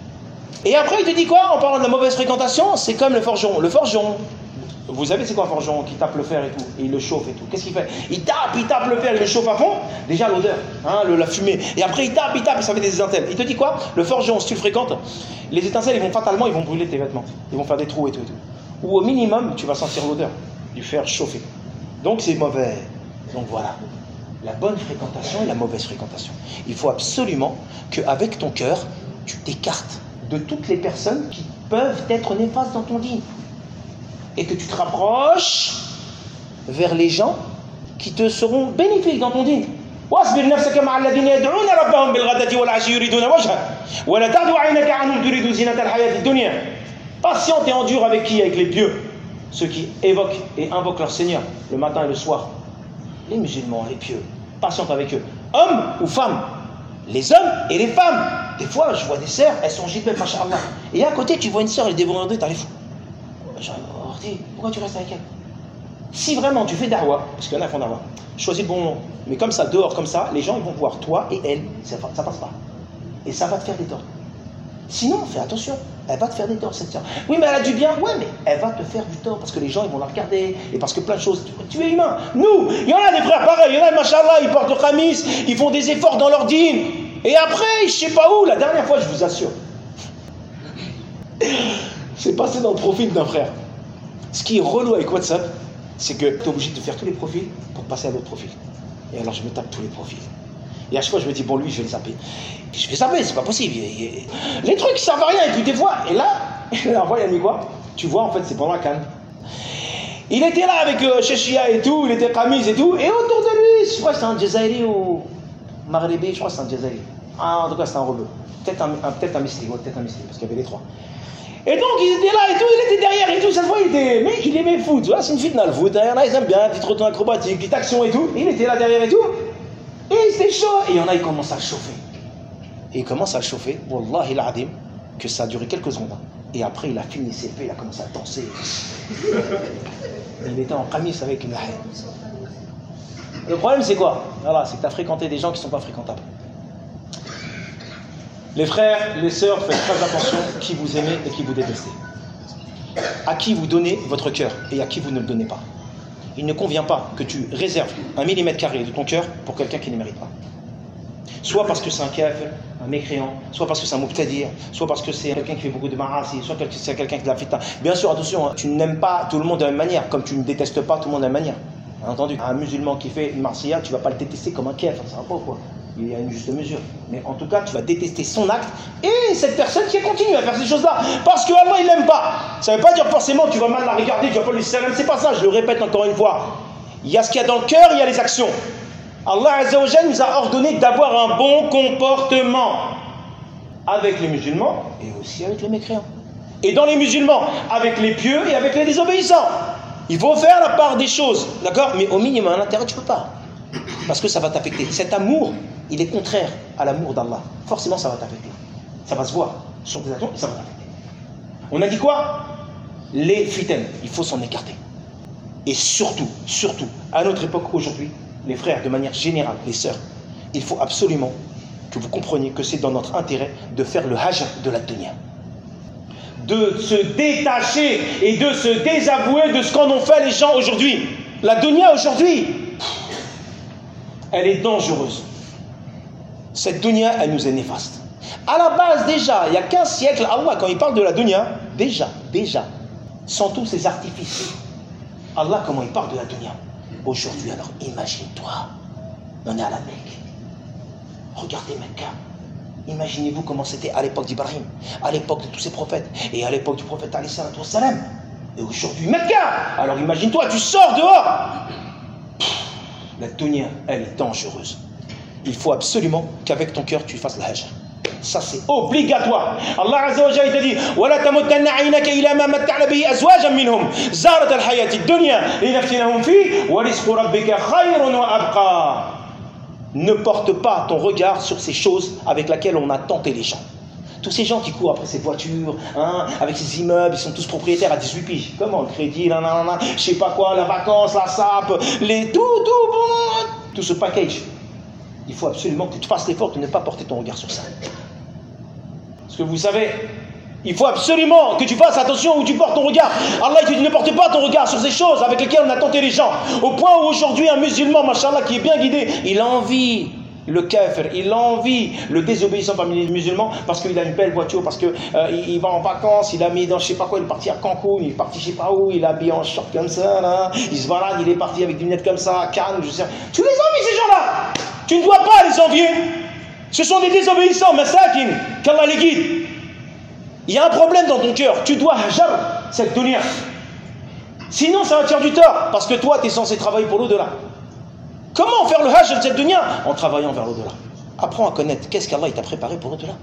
Et après, il te dit quoi en parlant de la mauvaise fréquentation? C'est comme le forgeron. Le forgeron, vous savez c'est quoi un forgeron qui tape le fer et tout, et il le chauffe et tout. Qu'est-ce qu'il fait? Il tape, il tape le fer, il le chauffe à fond. Déjà l'odeur, hein, le, la fumée. Et après il tape, il tape, et ça fait des étincelles. Il te dit quoi? Le forgeron, si tu le fréquentes, les étincelles, ils vont fatalement, ils vont brûler tes vêtements. Ils vont faire des trous et tout et tout. Ou au minimum, tu vas sentir l'odeur du fer chauffé. Donc c'est mauvais. Donc voilà. La bonne fréquentation et la mauvaise fréquentation. Il faut absolument qu'avec ton cœur, tu t'écartes de toutes les personnes qui peuvent être néfastes dans ton dîn. Et que tu te rapproches vers les gens qui te seront bénéfiques dans ton dîn. واصبر نفسك مع الذين يدعون ربهم بالغداة والعشي يريدون وجهه ولا تعد عينك عنهم تريد زينة الحياة الدنيا. Patiente et endure avec qui? Avec les pieux, ceux qui évoquent et invoquent leur Seigneur le matin et le soir. Les musulmans, les pieux, patiente avec eux. Hommes ou femmes, les hommes et les femmes. Des fois, je vois des sœurs, elles sont gibelles, machallah. Et à côté, tu vois une sœur, elle est débordée, t'as les fous. Genre, dis, pourquoi tu restes avec elle? Si vraiment tu fais da'wah, parce qu'il y en a qui font da'wah, choisis le bon nom. Mais comme ça, dehors, comme ça, les gens ils vont voir toi et elle, ça, ça passe pas. Et ça va te faire des torts. Sinon, fais attention, elle va te faire des torts, cette sœur. Oui, mais elle a du bien, ouais, mais elle va te faire du tort parce que les gens ils vont la regarder et parce que plein de choses. Tu, tu es humain. Nous, il y en a des frères pareils, il y en a, machallah, ils portent le khamis, ils font des efforts dans leur dîn. Et après, je sais pas où, la dernière fois, je vous assure, c'est passé dans le profil d'un frère. Ce qui est relou avec WhatsApp, c'est que tu es obligé de faire tous les profils pour passer à l'autre profil. Et alors, je me tape tous les profils. Et à chaque fois, je me dis, bon, lui, je vais le zapper. Je vais zapper, c'est pas possible. Les trucs, ça va rien. Et puis, des fois, et là, la fois, il a mis quoi? Tu vois, en fait, c'est pendant la canne. Il était là avec euh, Chechia et tout, il était Kamis et tout, et autour de lui, je crois que c'est un Djazairi ou Maghrébi, je crois que c'est un Djazairi. Ah, en tout cas, c'est un rebeu. Peut-être un, un, peut-être un mystique, ouais, peut-être un mystique, parce qu'il y avait les trois. Et donc, ils étaient là et tout, il était derrière et tout, cette fois, il était. Mais il aimait le foot, tu vois, c'est une fitna le foot. Il y en a, ils aiment bien, petite retour acrobatique, petite action et tout. Et il était là derrière et tout. Et c'était chaud. Et il y en a, ils commencent à le chauffer. Et il commence à le chauffer, Wallahi l'Adim, que ça a duré quelques secondes. Et après, il a fini ses faits, il a commencé à danser. Il était en qamis avec une haine. Le problème, c'est quoi? Voilà, c'est que tu as fréquenté des gens qui ne sont pas fréquentables. Les frères, les sœurs, faites très attention à qui vous aimez et qui vous détestez. À qui vous donnez votre cœur et à qui vous ne le donnez pas. Il ne convient pas que tu réserves un millimètre carré de ton cœur pour quelqu'un qui ne mérite pas. Soit parce que c'est un kafir, un mécréant, soit parce que c'est un mubtadir, soit parce que c'est quelqu'un qui fait beaucoup de ma'asi, soit que c'est quelqu'un qui l'a fait. Bien sûr, attention, hein, tu n'aimes pas tout le monde de la même manière, comme tu ne détestes pas tout le monde de la même manière. Bien entendu, un musulman qui fait une marsiya, tu ne vas pas le détester comme un kafir, ça va pas quoi. Il y a une juste mesure. Mais en tout cas, tu vas détester son acte et cette personne qui continue à faire ces choses-là. Parce que Allah, il l'aime pas. Ça ne veut pas dire forcément que tu vas mal la regarder, tu vas pas lui salam. C'est pas ça, je le répète encore une fois. Il y a ce qu'il y a dans le cœur, il y a les actions. Allah Azza wa Jalla nous a ordonné d'avoir un bon comportement avec les musulmans et aussi avec les mécréants. Et dans les musulmans, avec les pieux et avec les désobéissants. Il faut faire la part des choses, d'accord? Mais au minimum, à l'intérieur, tu ne peux pas. Parce que ça va t'affecter. Cet amour, il est contraire à l'amour d'Allah. Forcément, ça va t'affecter. Ça va se voir sur tes actions et ça va t'affecter. On a dit quoi? Les fitaines, il faut s'en écarter. Et surtout, surtout, à notre époque aujourd'hui, les frères, de manière générale, les sœurs, il faut absolument que vous compreniez que c'est dans notre intérêt de faire le hajj de la dunya. De se détacher et de se désavouer de ce qu'en ont fait les gens aujourd'hui. La dunya aujourd'hui, elle est dangereuse. Cette dunya, elle nous est néfaste. À la base, déjà, il y a quinze siècles, Allah, quand il parle de la dunya, déjà, déjà, sans tous ces artifices, Allah, comment il parle de la dunya? Aujourd'hui, alors imagine-toi, on est à la Mecque. Regardez Mecca. Imaginez-vous comment c'était à l'époque d'Ibrahim, à l'époque de tous ces prophètes, et à l'époque du prophète alayhi salatu wassalam. Et aujourd'hui, Mecca. Alors imagine-toi, tu sors dehors. Pff, la dunya, elle est dangereuse. Il faut absolument qu'avec ton cœur, tu fasses la hajj. Ça, c'est obligatoire. Allah Azza wa Jalla t'a dit وَلَا تَمُدَّنَّ عَيْنَكَ إِلَى مَا مَتَّعْنَا بِهِ أَزْوَاجًا مِّنْهُمْ زَهْرَةَ الْحَيَاةِ الدُّنْيَا لِنَفْتِنَهُمْ فِيهِ وَرِزْقُ رَبِّكَ خَيْرٌ وَأَبْقَى. Ne porte pas ton regard sur ces choses avec lesquelles on a tenté les gens. Tous ces gens qui courent après ces voitures, hein, avec ces immeubles, ils sont tous propriétaires à dix-huit piges. Comment le crédit, là, là, là, je sais pas quoi, la vacance, la sape, les tout, tout, tout ce package. Il faut absolument que tu fasses l'effort de ne pas porter ton regard sur ça. Parce que vous savez, il faut absolument que tu fasses attention où tu portes ton regard. Allah il te dit ne porte pas ton regard sur ces choses avec lesquelles on a tenté les gens. Au point où aujourd'hui un musulman, machallah, qui est bien guidé, il envie le kafir, il envie le désobéissant parmi les musulmans parce qu'il a une belle voiture, parce qu'il euh, il va en vacances, il a mis dans je sais pas quoi, il est parti à Cancun, il est parti je sais pas où, il est habillé en short comme ça, là, il se balade, il est parti avec des lunettes comme ça, à Cannes, je sais. Tu les envies ces gens-là. Tu ne dois pas les envier. Ce sont des désobéissants, masakin, qu'Allah les guide. Il y a un problème dans ton cœur, tu dois hajar cette dunya. Sinon ça va te faire du tort, parce que toi tu es censé travailler pour l'au-delà. Comment faire le hajj de cette dunya? En travaillant vers l'au-delà. Apprends à connaître qu'est-ce qu'Allah t'a préparé pour l'au-delà.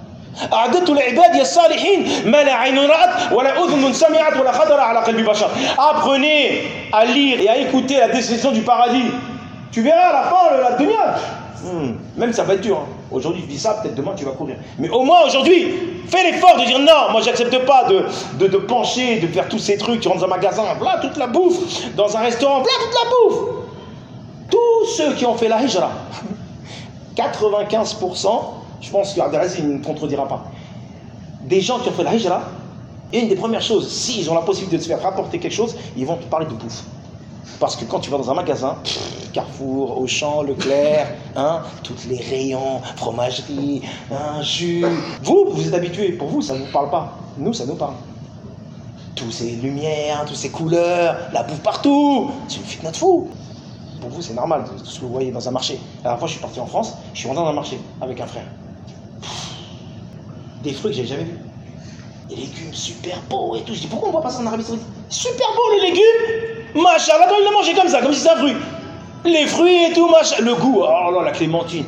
Apprenez à lire et à écouter la description du paradis. Tu verras à la fin la dunya. Hmm. Même ça va être dur. Hein. Aujourd'hui tu dis ça, peut-être demain tu vas courir. Mais au moins aujourd'hui, fais l'effort de dire non, moi j'accepte pas de, de, de pencher, de faire tous ces trucs. Tu rentres dans un magasin, voilà toute la bouffe. Dans un restaurant, voilà toute la bouffe. Tous ceux qui ont fait la hijra, quatre-vingt-quinze pour cent, je pense qu'Abdelaziz ne me contredira pas, des gens qui ont fait la hijra, une des premières choses, s'ils ont la possibilité de se faire rapporter quelque chose, ils vont te parler de bouffe. Parce que quand tu vas dans un magasin, pff, Carrefour, Auchan, Leclerc, hein, tous les rayons, fromagerie, hein, jus. Vous, vous êtes habitués, pour vous, ça ne vous parle pas. Nous, ça nous parle. Tous ces lumières, toutes ces couleurs, la bouffe partout, c'est une fitna de fou. Pour vous, c'est normal, tout ce que vous voyez dans un marché. La dernière fois, je suis parti en France, je suis rentré dans un marché avec un frère. Pff, des fruits que j'ai jamais vus. Des légumes super beaux et tout. Je dis, pourquoi on voit pas ça en Arabie Saoudite? Super beaux les légumes. Machallah, il l'a mangé comme ça, comme si c'était un fruit. Les fruits et tout, machallah. Le goût, oh là, la clémentine.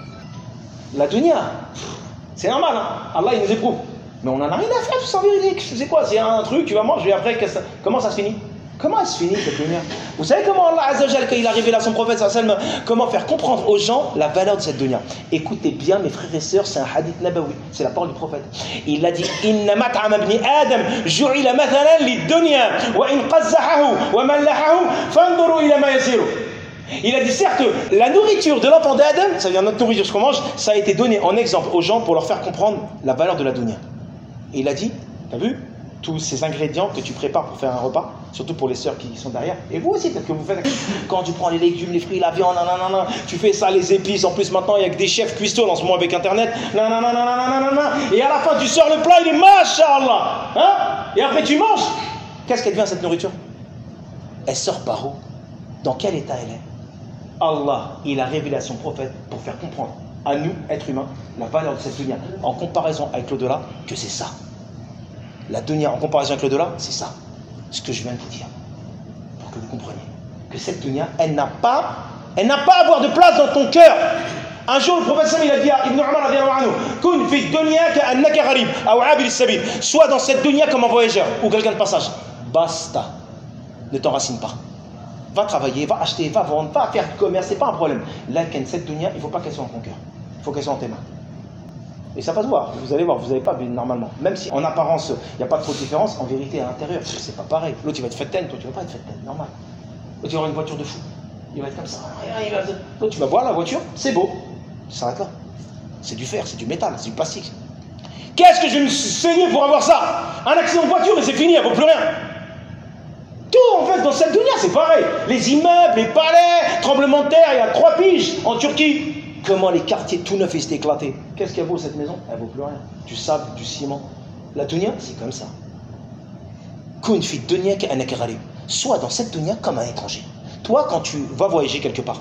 La dunya, c'est normal, hein. Allah, il nous éprouve. Mais on en a rien à faire, tout ça en vérité. C'est quoi? C'est un truc, tu vas manger, et après, ça... comment ça se finit? Comment elle se finit cette dunya? Vous savez comment Allah Azza wa Jalla, quand il a révélé à son prophète sallam, comment faire comprendre aux gens la valeur de cette dunya? Écoutez bien mes frères et sœurs, c'est un hadith nabawi, c'est la parole du prophète. Il a dit inna mat'am ibn adam ju'ila mathalan lid-dunya wa in qazzahahu wa mallahahu fanzuru ila ma yasiru. Il a dit certes, la nourriture de l'enfant d'Adam, ça vient de notre nourriture ce qu'on mange, ça a été donné en exemple aux gens pour leur faire comprendre la valeur de la dunya. Et il a dit, t'as vu tous ces ingrédients que tu prépares pour faire un repas, surtout pour les sœurs qui sont derrière, et vous aussi peut-être que vous faites, quand tu prends les légumes, les fruits, la viande, nanana, tu fais ça, les épices, en plus maintenant il y a que des chefs cuistots en ce moment avec internet, nanana, et à la fin tu sors le plat, il est machallah, hein, et après tu manges. Qu'est-ce qu'elle devient cette nourriture? Elle sort par où? Dans quel état elle est? Allah, il a révélé à son prophète pour faire comprendre à nous, êtres humains, la valeur de cette dunya en comparaison avec l'au-delà, que c'est ça. La dunya en comparaison avec l'au-delà, c'est ça, ce que je viens de vous dire, pour que vous compreniez que cette dunya, elle n'a pas, elle n'a pas à avoir de place dans ton cœur. Un jour, le prophète il a dit à Ibn Umar, kun fi dunya ka'annaka gharib aw 'abir as-sabil, sois dans cette dunya comme un voyageur ou quelqu'un de passage. Basta, ne t'enracine pas. Va travailler, va acheter, va vendre, va faire du commerce, c'est pas un problème. Là, cette dunya, il ne faut pas qu'elle soit dans ton cœur, il faut qu'elle soit dans tes mains. Et ça va se voir, vous allez voir, vous n'allez pas normalement. Même si en apparence, il n'y a pas trop de différence, en vérité, à l'intérieur, c'est pas pareil. L'autre, il va être fête-tête, toi, tu ne vas pas être fête-tête, normal. L'autre, il va avoir une voiture de fou. Il va être comme ça. L'autre, tu vas voir la voiture, c'est beau. Ça s'arrête là. C'est du fer, c'est du métal, c'est du plastique. Qu'est-ce que je me suis saigné pour avoir ça? Un accident de voiture et c'est fini, elle ne vaut plus rien. Tout, en fait, dans cette dunya, c'est pareil. Les immeubles, les palais, tremblements de terre, il y a trois piges en Turquie. Comment les quartiers tout neufs étaient éclatés. Qu'est-ce qu'elle vaut cette maison? Elle vaut plus rien. Du sable, du ciment. La dunya, c'est comme ça. Kun fi dunya ka'annaka gharib. Sois dans cette dunya comme un étranger. Toi, quand tu vas voyager quelque part,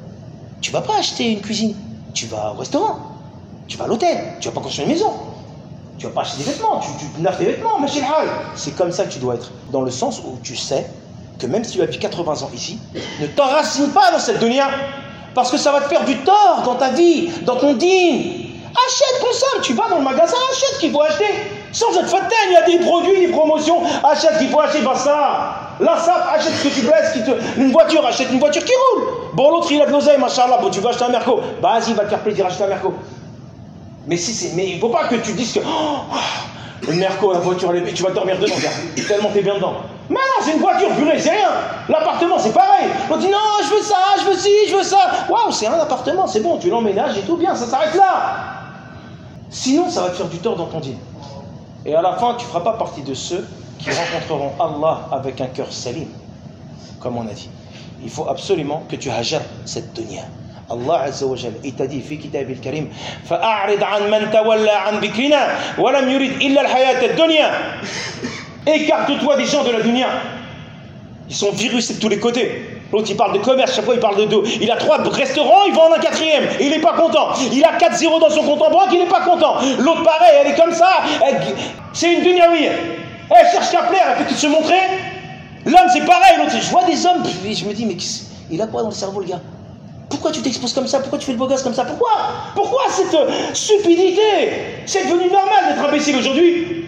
tu vas pas acheter une cuisine, tu vas au restaurant, tu vas à l'hôtel, tu vas pas construire une maison, tu vas pas acheter des vêtements, tu, tu neufs des vêtements, machin hal. C'est comme ça que tu dois être, dans le sens où tu sais que même si tu as vécu quatre-vingts ans ici, ne t'enracine pas dans cette dunya, parce que ça va te faire du tort dans ta vie, dans ton dîme. Achète, consomme, tu vas dans le magasin, achète ce qu'il faut acheter. Sans être fatten, il y a des produits, des promotions, achète ce qu'il faut acheter, basta. La sape, achète ce que tu blesses, qui te... une voiture, achète une voiture qui roule. Bon, l'autre il a de l'oseille, machallah, bon, tu vas acheter un Merco. Bah, vas-y, il va te faire plaisir, acheter un Merco. Mais si c'est, mais il ne faut pas que tu dises que oh, le Merco, la voiture, elle est... tu vas dormir dedans, regarde, tellement t'es bien dedans. Mais non, c'est une voiture, purée, c'est rien. L'appartement, c'est pareil. On dit non, je veux ça, je veux ci, je veux ça. Waouh, c'est un appartement, c'est bon, tu l'emménages et tout bien, ça s'arrête là. Sinon, ça va te faire du tort dans ton dîme. Et à la fin, tu ne feras pas partie de ceux qui rencontreront Allah avec un cœur salim, comme on a dit. Il faut absolument que tu hajar cette dunya. Allah Azza wa Jal, il t'a dit, fi kitab al-karim, fa'a'rid an man tawalla an bikrina, wa lam yurid illa al-hayat ad-dunya. Écarte-toi des gens de la dunya. Ils sont virus de tous les côtés. L'autre il parle de commerce, chaque fois il parle de dos. Il a trois restaurants, il vend un quatrième et il n'est pas content. Il a quatre zéro dans son compte en banque, il n'est pas content. L'autre pareil, elle est comme ça. Elle... C'est une dunyaouie. Elle cherche qu'à plaire, elle fait que se montrer. L'homme c'est pareil, l'autre. Je vois des hommes, je me dis mais il a quoi dans le cerveau le gars? Pourquoi tu t'exposes comme ça? Pourquoi tu fais le beau gosse comme ça? Pourquoi? Pourquoi cette stupidité? C'est devenu normal d'être imbécile aujourd'hui.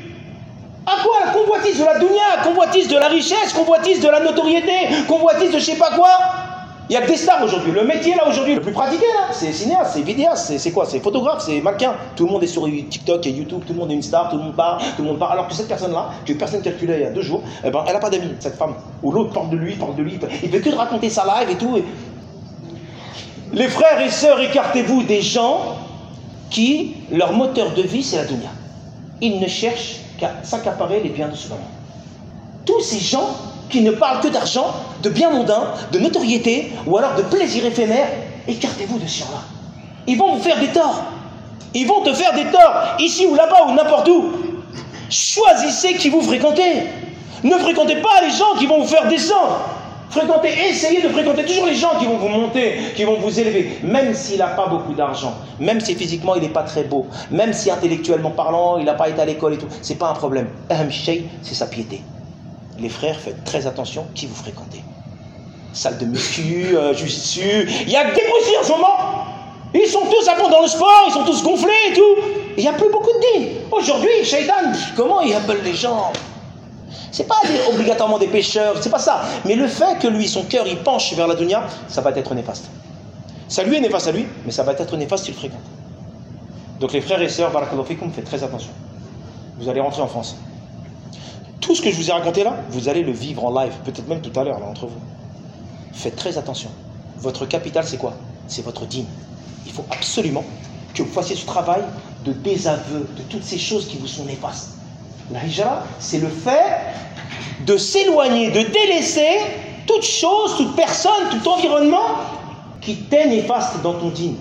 À quoi? La convoitise de la dunya, convoitise de la richesse, convoitise de la notoriété, convoitise de je sais pas quoi. Il n'y a que des stars aujourd'hui. Le métier là aujourd'hui, le plus pratiqué là, c'est cinéaste, c'est vidéaste, c'est quoi? C'est photographe, c'est mannequin. Tout le monde est sur TikTok et YouTube, tout le monde est une star, tout le monde parle, tout le monde parle. Alors que cette personne-là, que personne calculait il y a deux jours, eh ben, elle n'a pas d'amis, cette femme. Ou l'autre parle de lui, parle de lui, il ne veut que de raconter sa live et tout. Et... Les frères et sœurs, écartez-vous des gens qui, leur moteur de vie, c'est la dunya. Ils ne cherchent qu'à s'accaparer les biens de ce monde. Tous ces gens qui ne parlent que d'argent, de biens mondains, de notoriété, ou alors de plaisir éphémère, écartez-vous de ce genre-là. Ils vont vous faire des torts. Ils vont te faire des torts, ici ou là-bas, ou n'importe où. Choisissez qui vous fréquentez. Ne fréquentez pas les gens qui vont vous faire descendre. Fréquentez, essayez de fréquenter toujours les gens qui vont vous monter, qui vont vous élever, même s'il n'a pas beaucoup d'argent, même si physiquement il n'est pas très beau, même si intellectuellement parlant il n'a pas été à l'école et tout, c'est pas un problème. Aham shay, c'est sa piété. Les frères, faites très attention qui vous fréquentez. Salle de muscu, euh, jujitsu, il y a que des bruits en ce moment. Ils sont tous à fond dans le sport, ils sont tous gonflés et tout. Il n'y a plus beaucoup de dînes. Aujourd'hui, Shaitan, comment il appelle les gens? C'est pas des, obligatoirement des pécheurs, c'est pas ça. Mais le fait que lui, son cœur, il penche vers la dunya, ça va être néfaste. Ça lui est néfaste à lui, mais ça va être néfaste s'il le fréquente. Donc les frères et sœurs, barakallahu fikoum, faites très attention. Vous allez rentrer en France. Tout ce que je vous ai raconté là, vous allez le vivre en live, peut-être même tout à l'heure là entre vous. Faites très attention. Votre capital, c'est quoi? C'est votre dîme. Il faut absolument que vous fassiez ce travail de désaveu de toutes ces choses qui vous sont néfastes. La hijra, c'est le fait de s'éloigner, de délaisser toute chose, toute personne, tout environnement qui t'est néfaste dans ton dîme.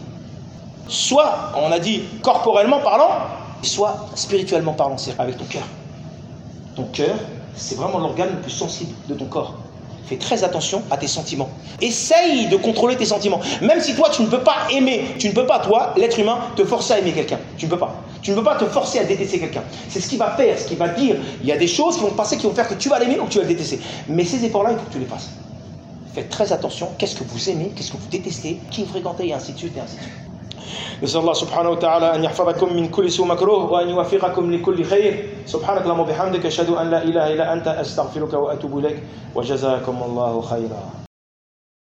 Soit, on a dit, corporellement parlant, soit spirituellement parlant, c'est avec ton cœur. Ton cœur, c'est vraiment l'organe le plus sensible de ton corps. Fais très attention à tes sentiments. Essaye de contrôler tes sentiments. Même si toi, tu ne peux pas aimer, tu ne peux pas, toi, l'être humain, te forcer à aimer quelqu'un. Tu ne peux pas. Tu ne peux pas te forcer à détester quelqu'un. C'est ce qui va faire, ce qui va dire. Il y a des choses qui vont passer, qui vont faire que tu vas l'aimer ou que tu vas le détester. Mais ces efforts-là, il faut que tu les fasses. Faites très attention. Qu'est-ce que vous aimez, qu'est-ce que vous détestez, qui vous fréquentez, et ainsi de suite, et ainsi de suite. نسأل الله سبحانه وتعالى أن يحفظكم من كل سوء مكروه وأن يوفقكم لكل خير سبحانك اللهم وبحمدك أشهد أن لا إله إلا أنت أستغفرك وأتوب إليك وجزاكم الله خيرا